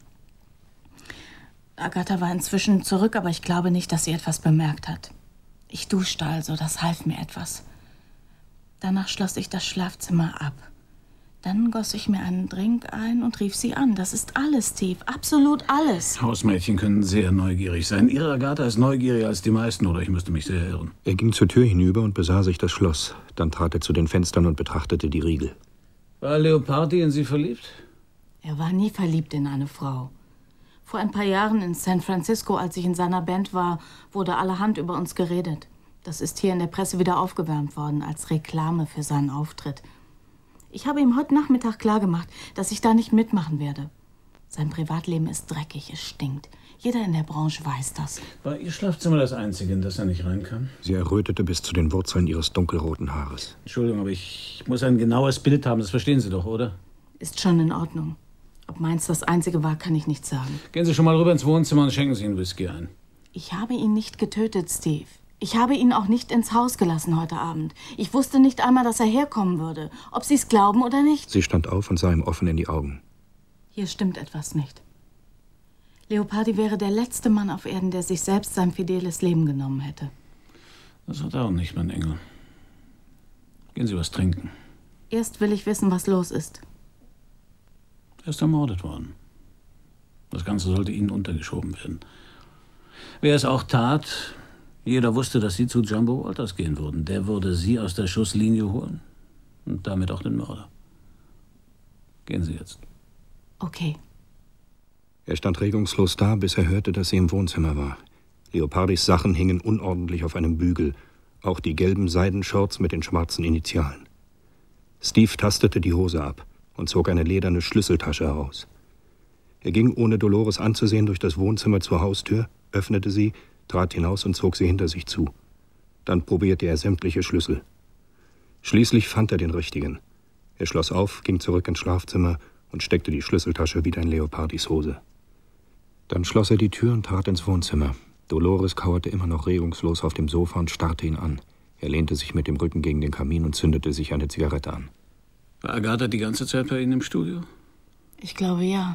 Agatha war inzwischen zurück, aber ich glaube nicht, dass sie etwas bemerkt hat. Ich duschte also, das half mir etwas. Danach schloss ich das Schlafzimmer ab. Dann goss ich mir einen Drink ein und rief sie an. Das ist alles, Steve. Absolut alles. Hausmädchen können sehr neugierig sein. Ihre Agatha ist neugieriger als die meisten, oder ich müsste mich sehr irren. Er ging zur Tür hinüber und besah sich das Schloss. Dann trat er zu den Fenstern und betrachtete die Riegel. War Leopardi in Sie verliebt? Er war nie verliebt in eine Frau. Vor ein paar Jahren in San Francisco, als ich in seiner Band war, wurde allerhand über uns geredet. Das ist hier in der Presse wieder aufgewärmt worden, als Reklame für seinen Auftritt. Ich habe ihm heute Nachmittag klargemacht, dass ich da nicht mitmachen werde. Sein Privatleben ist dreckig, es stinkt. Jeder in der Branche weiß das. War Ihr Schlafzimmer das einzige, in das er nicht rein kann? Sie errötete bis zu den Wurzeln ihres dunkelroten Haares. Entschuldigung, aber ich muss ein genaues Bild haben, das verstehen Sie doch, oder? Ist schon in Ordnung. Ob meins das einzige war, kann ich nicht sagen. Gehen Sie schon mal rüber ins Wohnzimmer und schenken Sie einen Whisky ein. Ich habe ihn nicht getötet, Steve. Ich habe ihn auch nicht ins Haus gelassen heute Abend. Ich wusste nicht einmal, dass er herkommen würde. Ob Sie es glauben oder nicht. Sie stand auf und sah ihm offen in die Augen. Hier stimmt etwas nicht. Leopardi wäre der letzte Mann auf Erden, der sich selbst sein fideles Leben genommen hätte. Das hat er auch nicht, mein Engel. Gehen Sie was trinken. Erst will ich wissen, was los ist. Er ist ermordet worden. Das Ganze sollte Ihnen untergeschoben werden. Wer es auch tat, jeder wusste, dass Sie zu Jumbo Walters gehen würden. Der würde Sie aus der Schusslinie holen und damit auch den Mörder. Gehen Sie jetzt. Okay. Er stand regungslos da, bis er hörte, dass sie im Wohnzimmer war. Leopardis Sachen hingen unordentlich auf einem Bügel, auch die gelben Seidenshorts mit den schwarzen Initialen. Steve tastete die Hose ab und zog eine lederne Schlüsseltasche heraus. Er ging, ohne Dolores anzusehen, durch das Wohnzimmer zur Haustür, öffnete sie, trat hinaus und zog sie hinter sich zu. Dann probierte er sämtliche Schlüssel. Schließlich fand er den richtigen. Er schloss auf, ging zurück ins Schlafzimmer und steckte die Schlüsseltasche wieder in Leopardis Hose. Dann schloss er die Tür und trat ins Wohnzimmer. Dolores kauerte immer noch regungslos auf dem Sofa und starrte ihn an. Er lehnte sich mit dem Rücken gegen den Kamin und zündete sich eine Zigarette an. War Agatha die ganze Zeit bei Ihnen im Studio? Ich glaube, ja.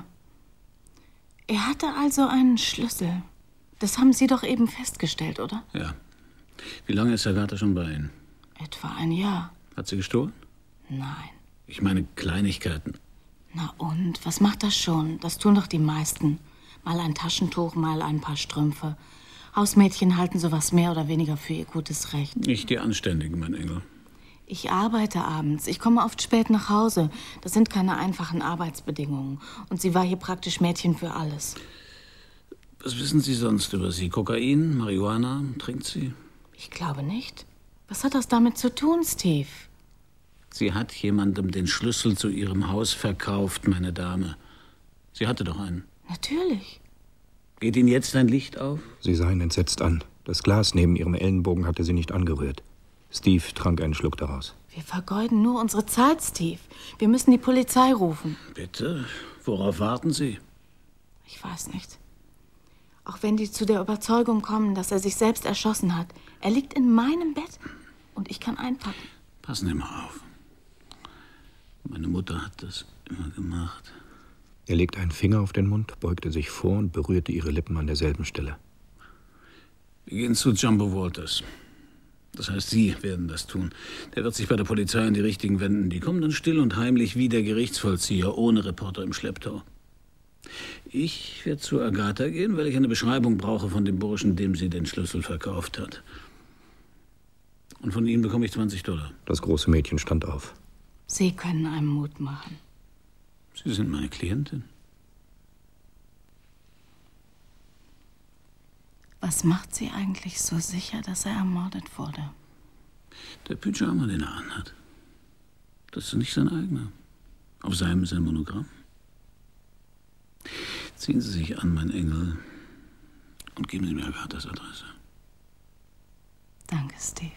Er hatte also einen Schlüssel. Das haben Sie doch eben festgestellt, oder? Ja. Wie lange ist Agatha schon bei Ihnen? Etwa ein Jahr. Hat sie gestohlen? Nein. Ich meine Kleinigkeiten. Na und? Was macht das schon? Das tun doch die meisten. Mal ein Taschentuch, mal ein paar Strümpfe. Hausmädchen halten sowas mehr oder weniger für ihr gutes Recht. Nicht die Anständigen, mein Engel. Ich arbeite abends. Ich komme oft spät nach Hause. Das sind keine einfachen Arbeitsbedingungen. Und sie war hier praktisch Mädchen für alles. Was wissen Sie sonst über sie? Kokain, Marihuana? Trinkt sie? Ich glaube nicht. Was hat das damit zu tun, Steve? Sie hat jemandem den Schlüssel zu ihrem Haus verkauft, meine Dame. Sie hatte doch einen. Natürlich. Geht Ihnen jetzt ein Licht auf? Sie sah ihn entsetzt an. Das Glas neben ihrem Ellenbogen hatte sie nicht angerührt. Steve trank einen Schluck daraus. Wir vergeuden nur unsere Zeit, Steve. Wir müssen die Polizei rufen. Bitte? Worauf warten Sie? Ich weiß nicht. Auch wenn die zu der Überzeugung kommen, dass er sich selbst erschossen hat. Er liegt in meinem Bett und ich kann einpacken. Passen Sie mal auf. Meine Mutter hat das immer gemacht. Er legte einen Finger auf den Mund, beugte sich vor und berührte ihre Lippen an derselben Stelle. Wir gehen zu Jumbo Walters. Das heißt, Sie werden das tun. Der wird sich bei der Polizei an die Richtigen wenden. Die kommen dann still und heimlich wie der Gerichtsvollzieher, ohne Reporter im Schlepptau. Ich werde zu Agatha gehen, weil ich eine Beschreibung brauche von dem Burschen, dem sie den Schlüssel verkauft hat. Und von Ihnen bekomme ich zwanzig Dollar. Das große Mädchen stand auf. Sie können einem Mut machen. Sie sind meine Klientin. Was macht Sie eigentlich so sicher, dass er ermordet wurde? Der Pyjama, den er anhat. Das ist nicht sein eigener. Auf seinem ist ein Monogramm. Ziehen Sie sich an, mein Engel, und geben Sie mir Agathas Adresse. Danke, Steve.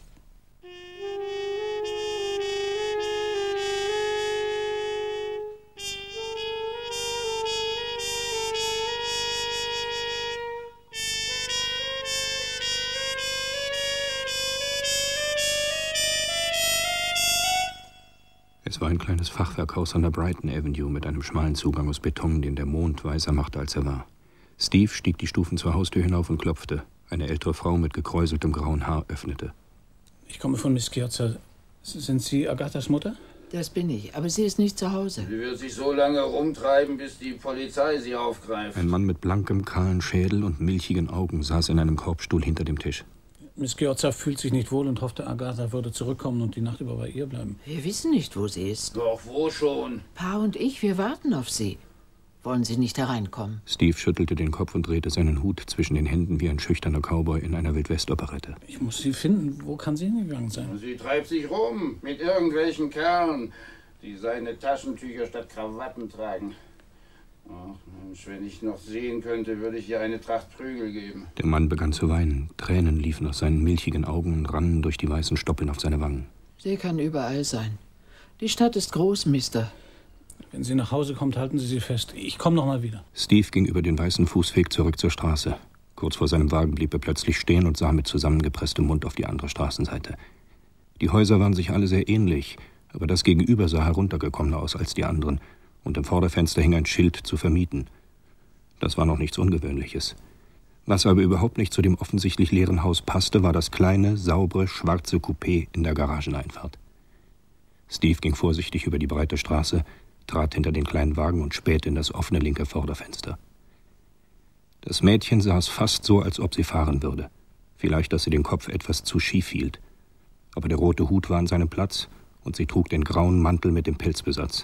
Es war ein kleines Fachwerkhaus an der Brighton Avenue mit einem schmalen Zugang aus Beton, den der Mond weißer machte, als er war. Steve stieg die Stufen zur Haustür hinauf und klopfte. Eine ältere Frau mit gekräuseltem grauen Haar öffnete. Ich komme von Miss Kierzer. Sind Sie Agathas Mutter? Das bin ich, aber sie ist nicht zu Hause. Sie wird sich so lange rumtreiben, bis die Polizei sie aufgreift. Ein Mann mit blankem, kahlen Schädel und milchigen Augen saß in einem Korbstuhl hinter dem Tisch. Miss Kierzer fühlt sich nicht wohl und hoffte, Agatha würde zurückkommen und die Nacht über bei ihr bleiben. Wir wissen nicht, wo sie ist. Doch, wo schon? Pa und ich, wir warten auf sie. Wollen Sie nicht hereinkommen? Steve schüttelte den Kopf und drehte seinen Hut zwischen den Händen wie ein schüchterner Cowboy in einer Wildwest-Operette. Ich muss sie finden. Wo kann sie hingegangen sein? Sie treibt sich rum mit irgendwelchen Kerlen, die seine Taschentücher statt Krawatten tragen. Ach Mensch, wenn ich noch sehen könnte, würde ich ihr eine Tracht Prügel geben. Der Mann begann zu weinen. Tränen liefen aus seinen milchigen Augen und rannen durch die weißen Stoppeln auf seine Wangen. Sie kann überall sein. Die Stadt ist groß, Mister. Wenn sie nach Hause kommt, halten Sie sie fest. Ich komme noch mal wieder. Steve ging über den weißen Fußweg zurück zur Straße. Kurz vor seinem Wagen blieb er plötzlich stehen und sah mit zusammengepresstem Mund auf die andere Straßenseite. Die Häuser waren sich alle sehr ähnlich, aber das Gegenüber sah heruntergekommener aus als die anderen. Und im Vorderfenster hing ein Schild zu vermieten. Das war noch nichts Ungewöhnliches. Was aber überhaupt nicht zu dem offensichtlich leeren Haus passte, war das kleine, saubere, schwarze Coupé in der Garageneinfahrt. Steve ging vorsichtig über die breite Straße, trat hinter den kleinen Wagen und spähte in das offene linke Vorderfenster. Das Mädchen saß fast so, als ob sie fahren würde. Vielleicht, dass sie den Kopf etwas zu schief hielt. Aber der rote Hut war an seinem Platz und sie trug den grauen Mantel mit dem Pelzbesatz.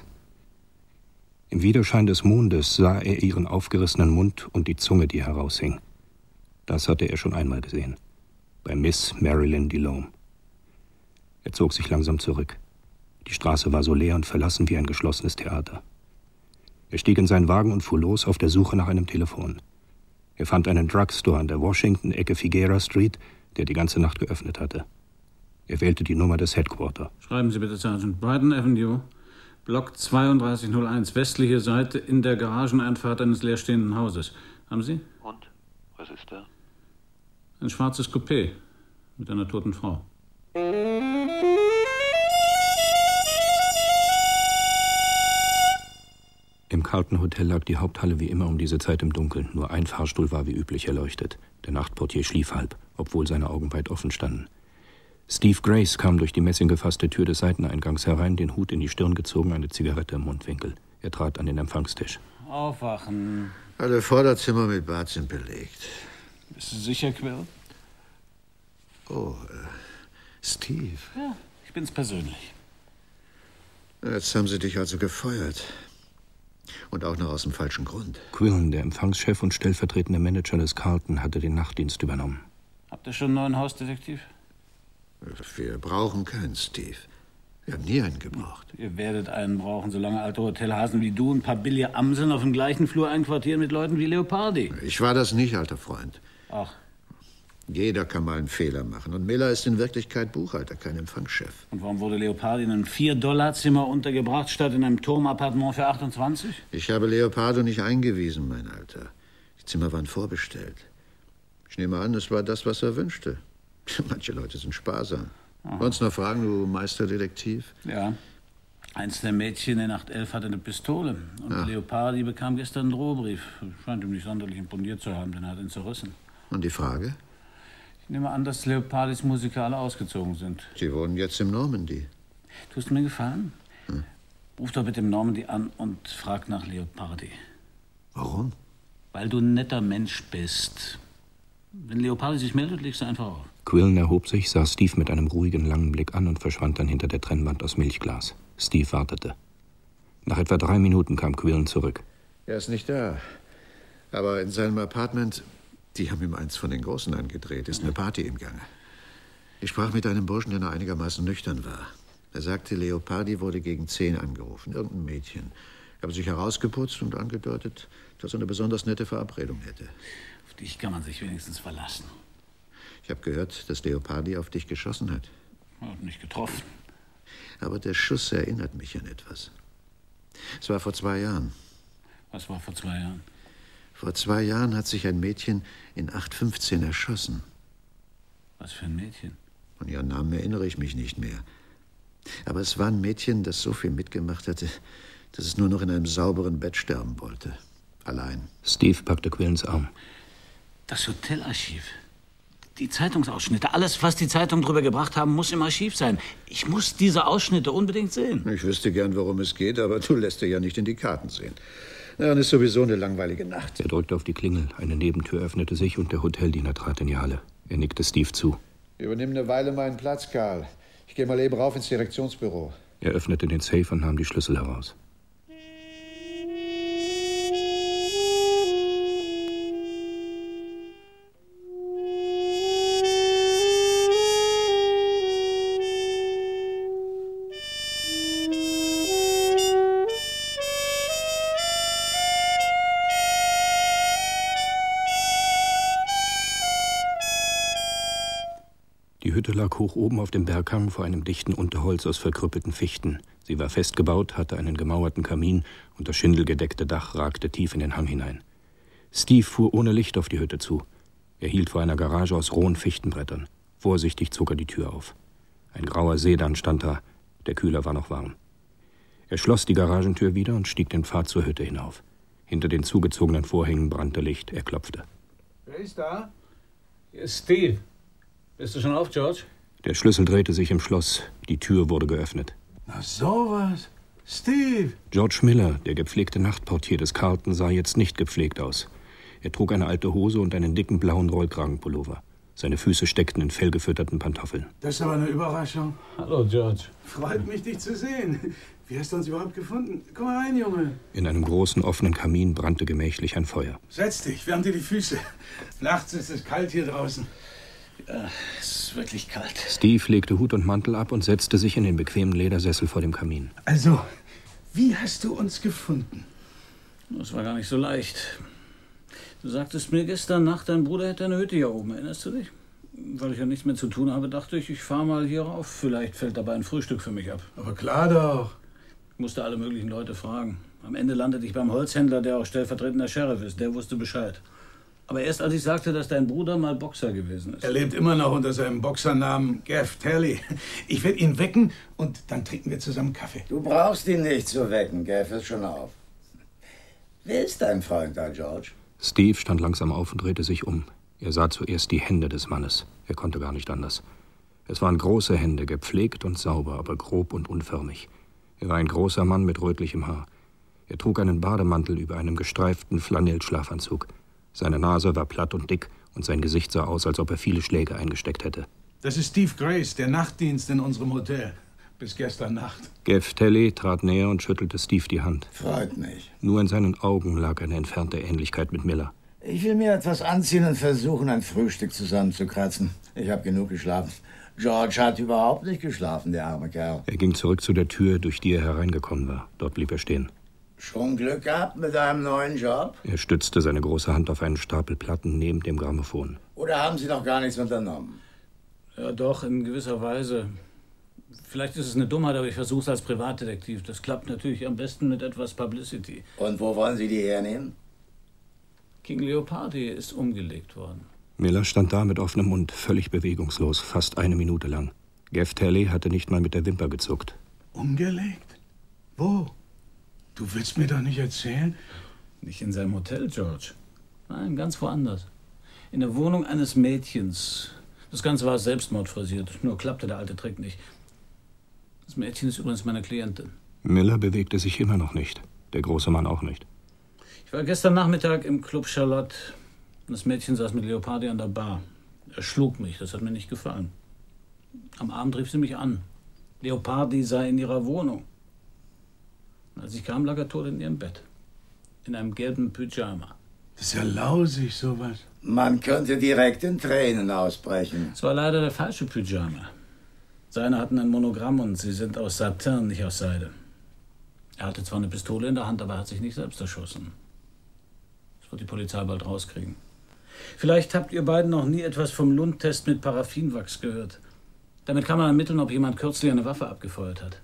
Im Widerschein des Mondes sah er ihren aufgerissenen Mund und die Zunge, die heraushing. Das hatte er schon einmal gesehen. Bei Miss Marilyn Delhomme. Er zog sich langsam zurück. Die Straße war so leer und verlassen wie ein geschlossenes Theater. Er stieg in seinen Wagen und fuhr los auf der Suche nach einem Telefon. Er fand einen Drugstore an der Washington-Ecke Figueroa Street, der die ganze Nacht geöffnet hatte. Er wählte die Nummer des Headquarter. Schreiben Sie bitte, Sergeant. Brighton Avenue, Block zweiunddreißig null eins, westliche Seite in der Garageneinfahrt eines leerstehenden Hauses. Haben Sie? Und? Was ist da? Ein schwarzes Coupé mit einer toten Frau. Im Carlton Hotel lag die Haupthalle wie immer um diese Zeit im Dunkeln. Nur ein Fahrstuhl war wie üblich erleuchtet. Der Nachtportier schlief halb, obwohl seine Augen weit offen standen. Steve Grace kam durch die messinggefasste Tür des Seiteneingangs herein, den Hut in die Stirn gezogen, eine Zigarette im Mundwinkel. Er trat an den Empfangstisch. Aufwachen. Alle Vorderzimmer mit Bad sind belegt. Bist du sicher, Quill? Oh, äh, Steve. Ja, ich bin's persönlich. Jetzt haben sie dich also gefeuert. Und auch noch aus dem falschen Grund. Quillen, der Empfangschef und stellvertretende Manager des Carlton, hatte den Nachtdienst übernommen. Habt ihr schon einen neuen Hausdetektiv? Wir brauchen keinen, Steve. Wir haben nie einen gebraucht. Ihr werdet einen brauchen, solange alte Hotelhasen wie du ein paar billige Amseln auf dem gleichen Flur einquartieren mit Leuten wie Leopardi. Ich war das nicht, alter Freund. Ach. Jeder kann mal einen Fehler machen. Und Miller ist in Wirklichkeit Buchhalter, kein Empfangschef. Und warum wurde Leopardi in einem vier-Dollar-Zimmer untergebracht, statt in einem Turmappartement für achtundzwanzig? Ich habe Leopardo nicht eingewiesen, mein Alter. Die Zimmer waren vorbestellt. Ich nehme an, es war das, was er wünschte. Manche Leute sind sparsam. Aha. Wolltest du noch fragen, du Meisterdetektiv? Ja. Eins der Mädchen in acht elf hatte eine Pistole. Und Ja. Leopardi bekam gestern einen Drohbrief. Scheint ihm nicht sonderlich imponiert zu haben, denn er hat ihn zerrissen. Und die Frage? Ich nehme an, dass Leopardis Musiker alle ausgezogen sind. Sie wohnen jetzt im Normandy. Tust du mir gefallen? Hm. Ruf doch bitte im Normandy an und frag nach Leopardi. Warum? Weil du ein netter Mensch bist. Wenn Leopardi sich meldet, legst du einfach auf. Quillen erhob sich, sah Steve mit einem ruhigen, langen Blick an und verschwand dann hinter der Trennwand aus Milchglas. Steve wartete. Nach etwa drei Minuten kam Quillen zurück. Er ist nicht da. Aber in seinem Apartment, die haben ihm eins von den Großen angedreht, ist eine Party im Gange. Ich sprach mit einem Burschen, der noch einigermaßen nüchtern war. Er sagte, Leopardi wurde gegen zehn angerufen, irgendein Mädchen. Er habe sich herausgeputzt und angedeutet, dass er eine besonders nette Verabredung hätte. Auf dich kann man sich wenigstens verlassen. Ich habe gehört, dass Leopardi auf dich geschossen hat. Er hat mich getroffen. Aber der Schuss erinnert mich an etwas. Es war vor zwei Jahren. Was war vor zwei Jahren? Vor zwei Jahren hat sich ein Mädchen in acht fünfzehn erschossen. Was für ein Mädchen? An ihren Namen erinnere ich mich nicht mehr. Aber es war ein Mädchen, das so viel mitgemacht hatte, dass es nur noch in einem sauberen Bett sterben wollte. Allein. Steve packte Quillens Arm. Das Hotelarchiv. Die Zeitungsausschnitte. Alles, was die Zeitungen drüber gebracht haben, muss im Archiv sein. Ich muss diese Ausschnitte unbedingt sehen. Ich wüsste gern, worum es geht, aber du lässt dir ja nicht in die Karten sehen. Dann ist sowieso eine langweilige Nacht. Er drückte auf die Klingel. Eine Nebentür öffnete sich und der Hoteldiener trat in die Halle. Er nickte Steve zu. Übernimm eine Weile meinen Platz, Karl. Ich gehe mal eben rauf ins Direktionsbüro. Er öffnete den Safe und nahm die Schlüssel heraus. Die Hütte lag hoch oben auf dem Berghang vor einem dichten Unterholz aus verkrüppelten Fichten. Sie war fest gebaut, hatte einen gemauerten Kamin und das schindelgedeckte Dach ragte tief in den Hang hinein. Steve fuhr ohne Licht auf die Hütte zu. Er hielt vor einer Garage aus rohen Fichtenbrettern. Vorsichtig zog er die Tür auf. Ein grauer Sedan stand da. Der Kühler war noch warm. Er schloss die Garagentür wieder und stieg den Pfad zur Hütte hinauf. Hinter den zugezogenen Vorhängen brannte Licht. Er klopfte. Wer ist da? Hier ist Steve. Bist du schon auf, George? Der Schlüssel drehte sich im Schloss. Die Tür wurde geöffnet. Na sowas. Steve! George Miller, der gepflegte Nachtportier des Carlton, sah jetzt nicht gepflegt aus. Er trug eine alte Hose und einen dicken blauen Rollkragenpullover. Seine Füße steckten in fellgefütterten Pantoffeln. Das ist aber eine Überraschung. Hallo, George. Freut mich, dich zu sehen. Wie hast du uns überhaupt gefunden? Komm mal rein, Junge. In einem großen, offenen Kamin brannte gemächlich ein Feuer. Setz dich, wärm dir die Füße. Nachts ist es kalt hier draußen. Ja, es ist wirklich kalt. Steve legte Hut und Mantel ab und setzte sich in den bequemen Ledersessel vor dem Kamin. Also, wie hast du uns gefunden? Das war gar nicht so leicht. Du sagtest mir gestern Nacht, dein Bruder hätte eine Hütte hier oben. Erinnerst du dich? Weil ich ja nichts mehr zu tun habe, dachte ich, ich fahre mal hier rauf. Vielleicht fällt dabei ein Frühstück für mich ab. Aber klar doch. Ich musste alle möglichen Leute fragen. Am Ende landete ich beim Holzhändler, der auch stellvertretender Sheriff ist. Der wusste Bescheid. Aber erst als ich sagte, dass dein Bruder mal Boxer gewesen ist. Er lebt immer noch unter seinem Boxernamen Gaff Tally. Ich werde ihn wecken und dann trinken wir zusammen Kaffee. Du brauchst ihn nicht zu wecken, Gaff ist schon auf. Wer ist dein Freund da, George? Steve stand langsam auf und drehte sich um. Er sah zuerst die Hände des Mannes. Er konnte gar nicht anders. Es waren große Hände, gepflegt und sauber, aber grob und unförmig. Er war ein großer Mann mit rötlichem Haar. Er trug einen Bademantel über einem gestreiften Flanellschlafanzug. Seine Nase war platt und dick und sein Gesicht sah aus, als ob er viele Schläge eingesteckt hätte. Das ist Steve Grace, der Nachtdienst in unserem Hotel. Bis gestern Nacht. Gaff Tally trat näher und schüttelte Steve die Hand. Freut mich. Nur in seinen Augen lag eine entfernte Ähnlichkeit mit Miller. Ich will mir etwas anziehen und versuchen, ein Frühstück zusammenzukratzen. Ich habe genug geschlafen. George hat überhaupt nicht geschlafen, der arme Kerl. Er ging zurück zu der Tür, durch die er hereingekommen war. Dort blieb er stehen. Schon Glück gehabt mit einem neuen Job? Er stützte seine große Hand auf einen Stapel Platten neben dem Grammophon. Oder haben Sie noch gar nichts unternommen? Ja, doch, in gewisser Weise. Vielleicht ist es eine Dummheit, aber ich versuche es als Privatdetektiv. Das klappt natürlich am besten mit etwas Publicity. Und wo wollen Sie die hernehmen? King Leopardi ist umgelegt worden. Miller stand da mit offenem Mund, völlig bewegungslos, fast eine Minute lang. Gaff Tally hatte nicht mal mit der Wimper gezuckt. Umgelegt? Wo? Du willst mir doch nicht erzählen? Nicht in seinem Hotel, George. Nein, ganz woanders. In der Wohnung eines Mädchens. Das Ganze war selbstmordfrisiert. Nur klappte der alte Trick nicht. Das Mädchen ist übrigens meine Klientin. Miller bewegte sich immer noch nicht. Der große Mann auch nicht. Ich war gestern Nachmittag im Club Charlotte. Das Mädchen saß mit Leopardi an der Bar. Er schlug mich, das hat mir nicht gefallen. Am Abend rief sie mich an. Leopardi sei in ihrer Wohnung. Und als ich kam, lag er tot in ihrem Bett. In einem gelben Pyjama. Das ist ja lausig, sowas. Man könnte direkt in Tränen ausbrechen. Es war leider der falsche Pyjama. Seine hatten ein Monogramm und sie sind aus Satin, nicht aus Seide. Er hatte zwar eine Pistole in der Hand, aber er hat sich nicht selbst erschossen. Das wird die Polizei bald rauskriegen. Vielleicht habt ihr beiden noch nie etwas vom Lundtest mit Paraffinwachs gehört. Damit kann man ermitteln, ob jemand kürzlich eine Waffe abgefeuert hat.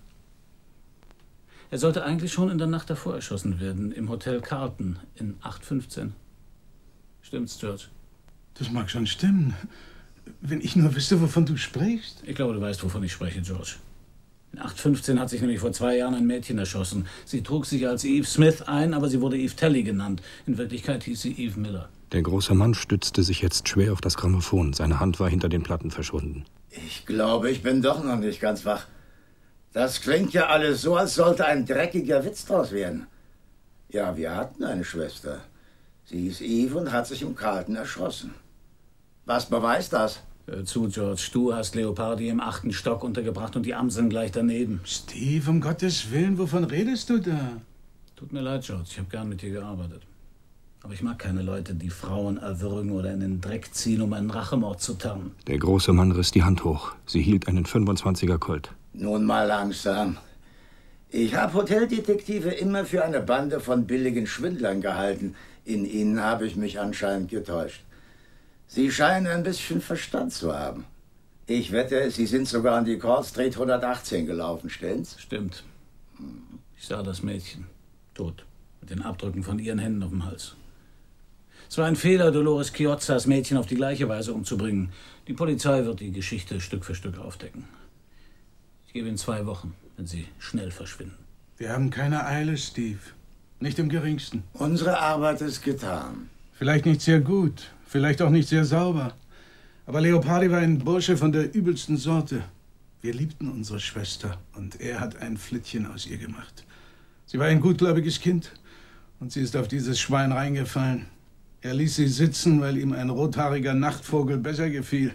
Er sollte eigentlich schon in der Nacht davor erschossen werden, im Hotel Carlton in acht fünfzehn. Stimmt's, George? Das mag schon stimmen. Wenn ich nur wüsste, wovon du sprichst. Ich glaube, du weißt, wovon ich spreche, George. In acht fünfzehn hat sich nämlich vor zwei Jahren ein Mädchen erschossen. Sie trug sich als Eve Smith ein, aber sie wurde Eve Talley genannt. In Wirklichkeit hieß sie Eve Miller. Der große Mann stützte sich jetzt schwer auf das Grammophon. Seine Hand war hinter den Platten verschwunden. Ich glaube, ich bin doch noch nicht ganz wach. Das klingt ja alles so, als sollte ein dreckiger Witz draus werden. Ja, wir hatten eine Schwester. Sie hieß Eve und hat sich im Carlton erschossen. Was beweist das? Hör zu, George. Du hast Leopardi im achten Stock untergebracht und die Amseln gleich daneben. Steve, um Gottes Willen, wovon redest du da? Tut mir leid, George. Ich habe gern mit dir gearbeitet. Aber ich mag keine Leute, die Frauen erwürgen oder in den Dreck ziehen, um einen Rachemord zu tarnen. Der große Mann riss die Hand hoch. Sie hielt einen fünfundzwanziger Colt. Nun mal langsam. Ich habe Hoteldetektive immer für eine Bande von billigen Schwindlern gehalten. In ihnen habe ich mich anscheinend getäuscht. Sie scheinen ein bisschen Verstand zu haben. Ich wette, Sie sind sogar an die Court Street hundertachtzehn gelaufen, stimmt's? Stimmt. Ich sah das Mädchen. Tot. Mit den Abdrücken von ihren Händen auf dem Hals. Es war ein Fehler, Dolores Chiozza, das Mädchen auf die gleiche Weise umzubringen. Die Polizei wird die Geschichte Stück für Stück aufdecken. Ich gebe Ihnen zwei Wochen, wenn Sie schnell verschwinden. Wir haben keine Eile, Steve. Nicht im geringsten. Unsere Arbeit ist getan. Vielleicht nicht sehr gut, vielleicht auch nicht sehr sauber. Aber Leopardi war ein Bursche von der übelsten Sorte. Wir liebten unsere Schwester und er hat ein Flittchen aus ihr gemacht. Sie war ein gutgläubiges Kind und sie ist auf dieses Schwein reingefallen. Er ließ sie sitzen, weil ihm ein rothaariger Nachtvogel besser gefiel.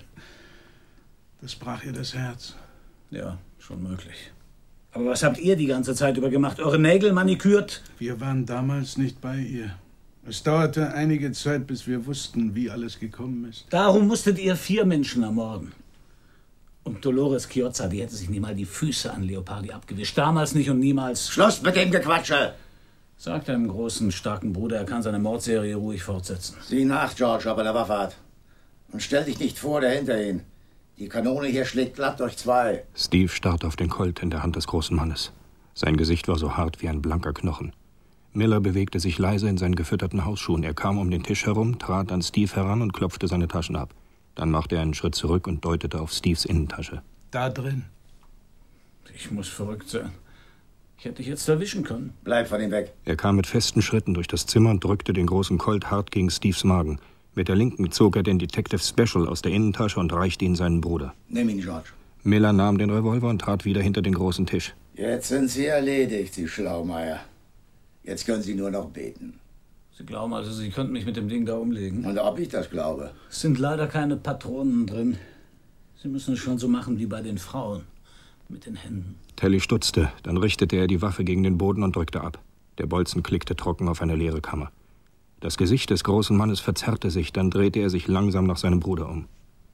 Das brach ihr das Herz. Ja, schon möglich. Aber was habt ihr die ganze Zeit über gemacht? Eure Nägel manikürt? Wir waren damals nicht bei ihr. Es dauerte einige Zeit, bis wir wussten, wie alles gekommen ist. Darum musstet ihr vier Menschen ermorden. Und Dolores Chiozza, die hätte sich nie mal die Füße an Leopardi abgewischt. Damals nicht und niemals. Schluss mit dem Gequatsche! Sagt einem großen, starken Bruder, er kann seine Mordserie ruhig fortsetzen. Sieh nach, George, ob er eine Waffe hat. Und stell dich nicht vor, der hinter ihn. Die Kanone hier schlägt glatt durch zwei. Steve starrte auf den Colt in der Hand des großen Mannes. Sein Gesicht war so hart wie ein blanker Knochen. Miller bewegte sich leise in seinen gefütterten Hausschuhen. Er kam um den Tisch herum, trat an Steve heran und klopfte seine Taschen ab. Dann machte er einen Schritt zurück und deutete auf Steves Innentasche. Da drin. Ich muss verrückt sein. Ich hätte dich jetzt erwischen können. Bleib von ihm weg. Er kam mit festen Schritten durch das Zimmer und drückte den großen Colt hart gegen Steves Magen. Mit der linken zog er den Detective Special aus der Innentasche und reichte ihn seinen Bruder. Nimm ihn, George. Miller nahm den Revolver und trat wieder hinter den großen Tisch. Jetzt sind Sie erledigt, Sie Schlaumeier. Jetzt können Sie nur noch beten. Sie glauben also, Sie könnten mich mit dem Ding da umlegen? Und ob ich das glaube? Es sind leider keine Patronen drin. Sie müssen es schon so machen wie bei den Frauen. Mit den Händen. Talley stutzte, dann richtete er die Waffe gegen den Boden und drückte ab. Der Bolzen klickte trocken auf eine leere Kammer. Das Gesicht des großen Mannes verzerrte sich, dann drehte er sich langsam nach seinem Bruder um.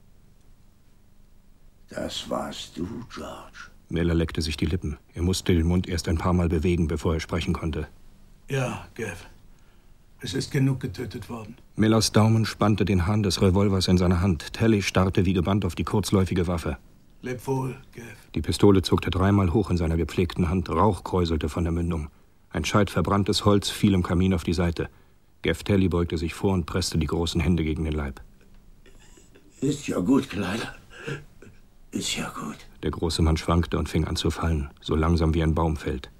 Das warst du, George. Miller leckte sich die Lippen. Er musste den Mund erst ein paar Mal bewegen, bevor er sprechen konnte. Ja, Gav. Es ist genug getötet worden. Millers Daumen spannte den Hahn des Revolvers in seine Hand. Talley starrte wie gebannt auf die kurzläufige Waffe. Leb wohl, Gav. Die Pistole zuckte dreimal hoch in seiner gepflegten Hand. Rauch kräuselte von der Mündung. Ein Scheit verbranntes Holz fiel im Kamin auf die Seite. Gav Talley beugte sich vor und presste die großen Hände gegen den Leib. Ist ja gut, Kleiner. Ist ja gut. Der große Mann schwankte und fing an zu fallen, so langsam wie ein Baum fällt.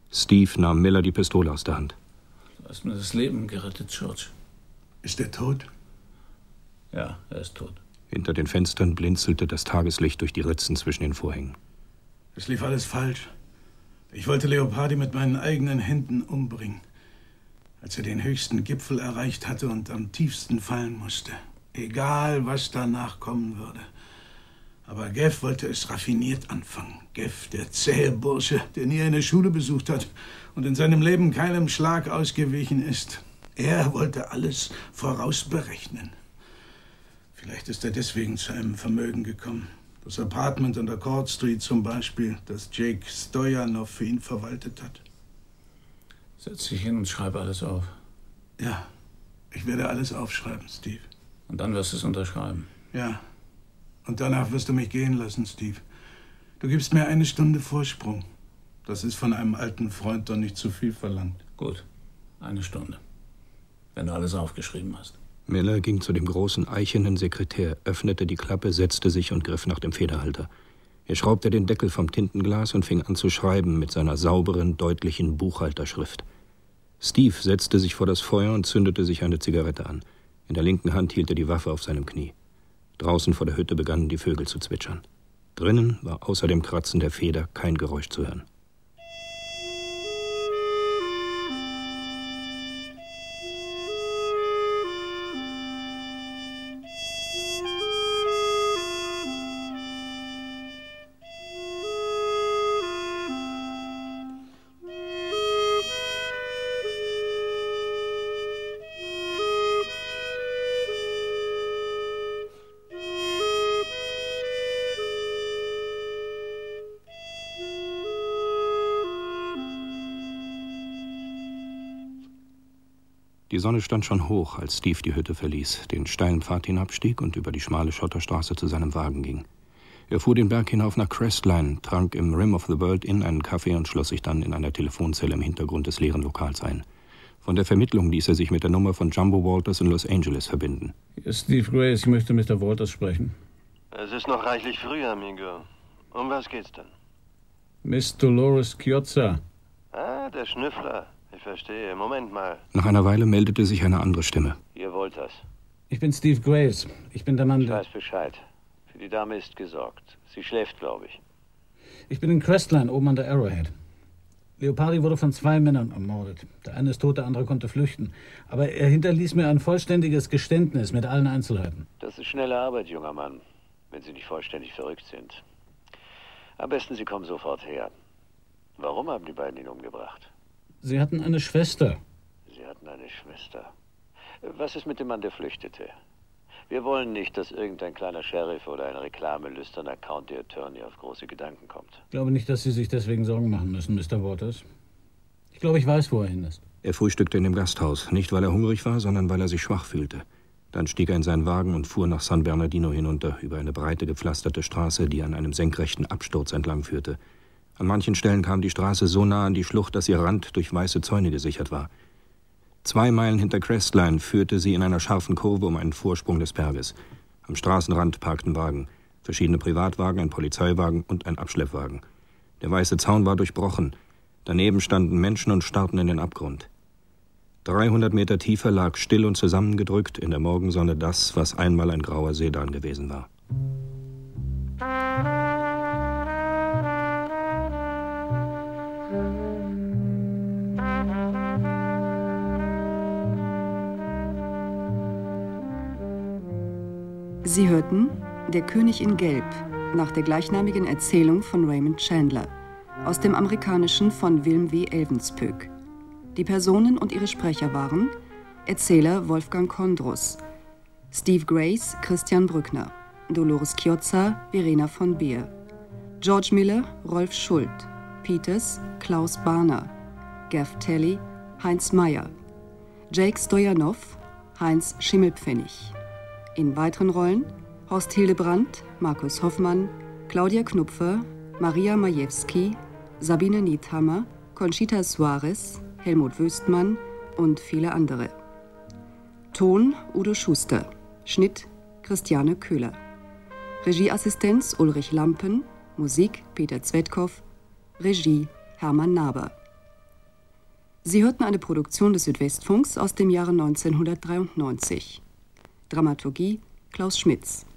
Steve nahm Miller die Pistole aus der Hand. Du hast mir das Leben gerettet, George. Ist er tot? Ja, er ist tot. Hinter den Fenstern blinzelte das Tageslicht durch die Ritzen zwischen den Vorhängen. Es lief alles falsch. Ich wollte Leopardi mit meinen eigenen Händen umbringen, als er den höchsten Gipfel erreicht hatte und am tiefsten fallen musste. Egal, was danach kommen würde. Aber Geff wollte es raffiniert anfangen. Geff, der zähe Bursche, der nie eine Schule besucht hat und in seinem Leben keinem Schlag ausgewichen ist. Er wollte alles vorausberechnen. Vielleicht ist er deswegen zu einem Vermögen gekommen. Das Apartment an der Court Street zum Beispiel, das Jake Stoyanov für ihn verwaltet hat. Setz dich hin und schreib alles auf. Ja, ich werde alles aufschreiben, Steve. Und dann wirst du es unterschreiben. Ja. Und danach wirst du mich gehen lassen, Steve. Du gibst mir eine Stunde Vorsprung. Das ist von einem alten Freund doch nicht zu viel verlangt. Gut, eine Stunde. Wenn du alles aufgeschrieben hast. Miller ging zu dem großen eichenen Sekretär, öffnete die Klappe, setzte sich und griff nach dem Federhalter. Er schraubte den Deckel vom Tintenglas und fing an zu schreiben mit seiner sauberen, deutlichen Buchhalterschrift. Steve setzte sich vor das Feuer und zündete sich eine Zigarette an. In der linken Hand hielt er die Waffe auf seinem Knie. Draußen vor der Hütte begannen die Vögel zu zwitschern. Drinnen war außer dem Kratzen der Feder kein Geräusch zu hören. Die Sonne stand schon hoch, als Steve die Hütte verließ, den steilen Pfad hinabstieg und über die schmale Schotterstraße zu seinem Wagen ging. Er fuhr den Berg hinauf nach Crestline, trank im Rim of the World Inn einen Kaffee und schloss sich dann in einer Telefonzelle im Hintergrund des leeren Lokals ein. Von der Vermittlung ließ er sich mit der Nummer von Jumbo Walters in Los Angeles verbinden. Hier ist Steve Grace, ich möchte Mister Walters sprechen. Es ist noch reichlich früh, amigo. Um was geht's denn? Miss Dolores Chiozza. Ah, der Schnüffler. Ich verstehe. Moment mal. Nach einer Weile meldete sich eine andere Stimme. Ihr wollt das. Ich bin Steve Grace. Ich bin der Mann, Ich der... weiß Bescheid. Für die Dame ist gesorgt. Sie schläft, glaube ich. Ich bin in Crestline, oben an der Arrowhead. Leopardi wurde von zwei Männern ermordet. Der eine ist tot, der andere konnte flüchten. Aber er hinterließ mir ein vollständiges Geständnis mit allen Einzelheiten. Das ist schnelle Arbeit, junger Mann. Wenn Sie nicht vollständig verrückt sind. Am besten, Sie kommen sofort her. Warum haben die beiden ihn umgebracht? Sie hatten eine Schwester. Sie hatten eine Schwester. Was ist mit dem Mann, der flüchtete? Wir wollen nicht, dass irgendein kleiner Sheriff oder ein reklamelüsterner County Attorney auf große Gedanken kommt. Ich glaube nicht, dass Sie sich deswegen Sorgen machen müssen, Mister Waters. Ich glaube, ich weiß, wo er hin ist. Er frühstückte in dem Gasthaus, nicht weil er hungrig war, sondern weil er sich schwach fühlte. Dann stieg er in seinen Wagen und fuhr nach San Bernardino hinunter, über eine breite, gepflasterte Straße, die an einem senkrechten Absturz entlang führte. An manchen Stellen kam die Straße so nah an die Schlucht, dass ihr Rand durch weiße Zäune gesichert war. Zwei Meilen hinter Crestline führte sie in einer scharfen Kurve um einen Vorsprung des Berges. Am Straßenrand parkten Wagen, verschiedene Privatwagen, ein Polizeiwagen und ein Abschleppwagen. Der weiße Zaun war durchbrochen. Daneben standen Menschen und starrten in den Abgrund. dreihundert Meter tiefer lag still und zusammengedrückt in der Morgensonne das, was einmal ein grauer Sedan gewesen war. Sie hörten Der König in Gelb nach der gleichnamigen Erzählung von Raymond Chandler aus dem Amerikanischen von Willem W. Elvenspöck. Die Personen und ihre Sprecher waren Erzähler Wolfgang Kondrus, Steve Grace Christian Brückner, Dolores Chiozza Verena von Beer, George Miller Rolf Schult, Peters Klaus Barner, Geff Talley Heinz Meyer, Jake Stoyanov Heinz Schimmelpfennig. In weiteren Rollen Horst Hildebrandt, Markus Hoffmann, Claudia Knupfer, Maria Majewski, Sabine Niethammer, Conchita Suarez, Helmut Wöstmann und viele andere. Ton Udo Schuster, Schnitt Christiane Köhler, Regieassistenz Ulrich Lampen, Musik Peter Zwetkow, Regie Hermann Naber. Sie hörten eine Produktion des Südwestfunks aus dem Jahre neunzehnhundertdreiundneunzig. Dramaturgie Klaus Schmitz.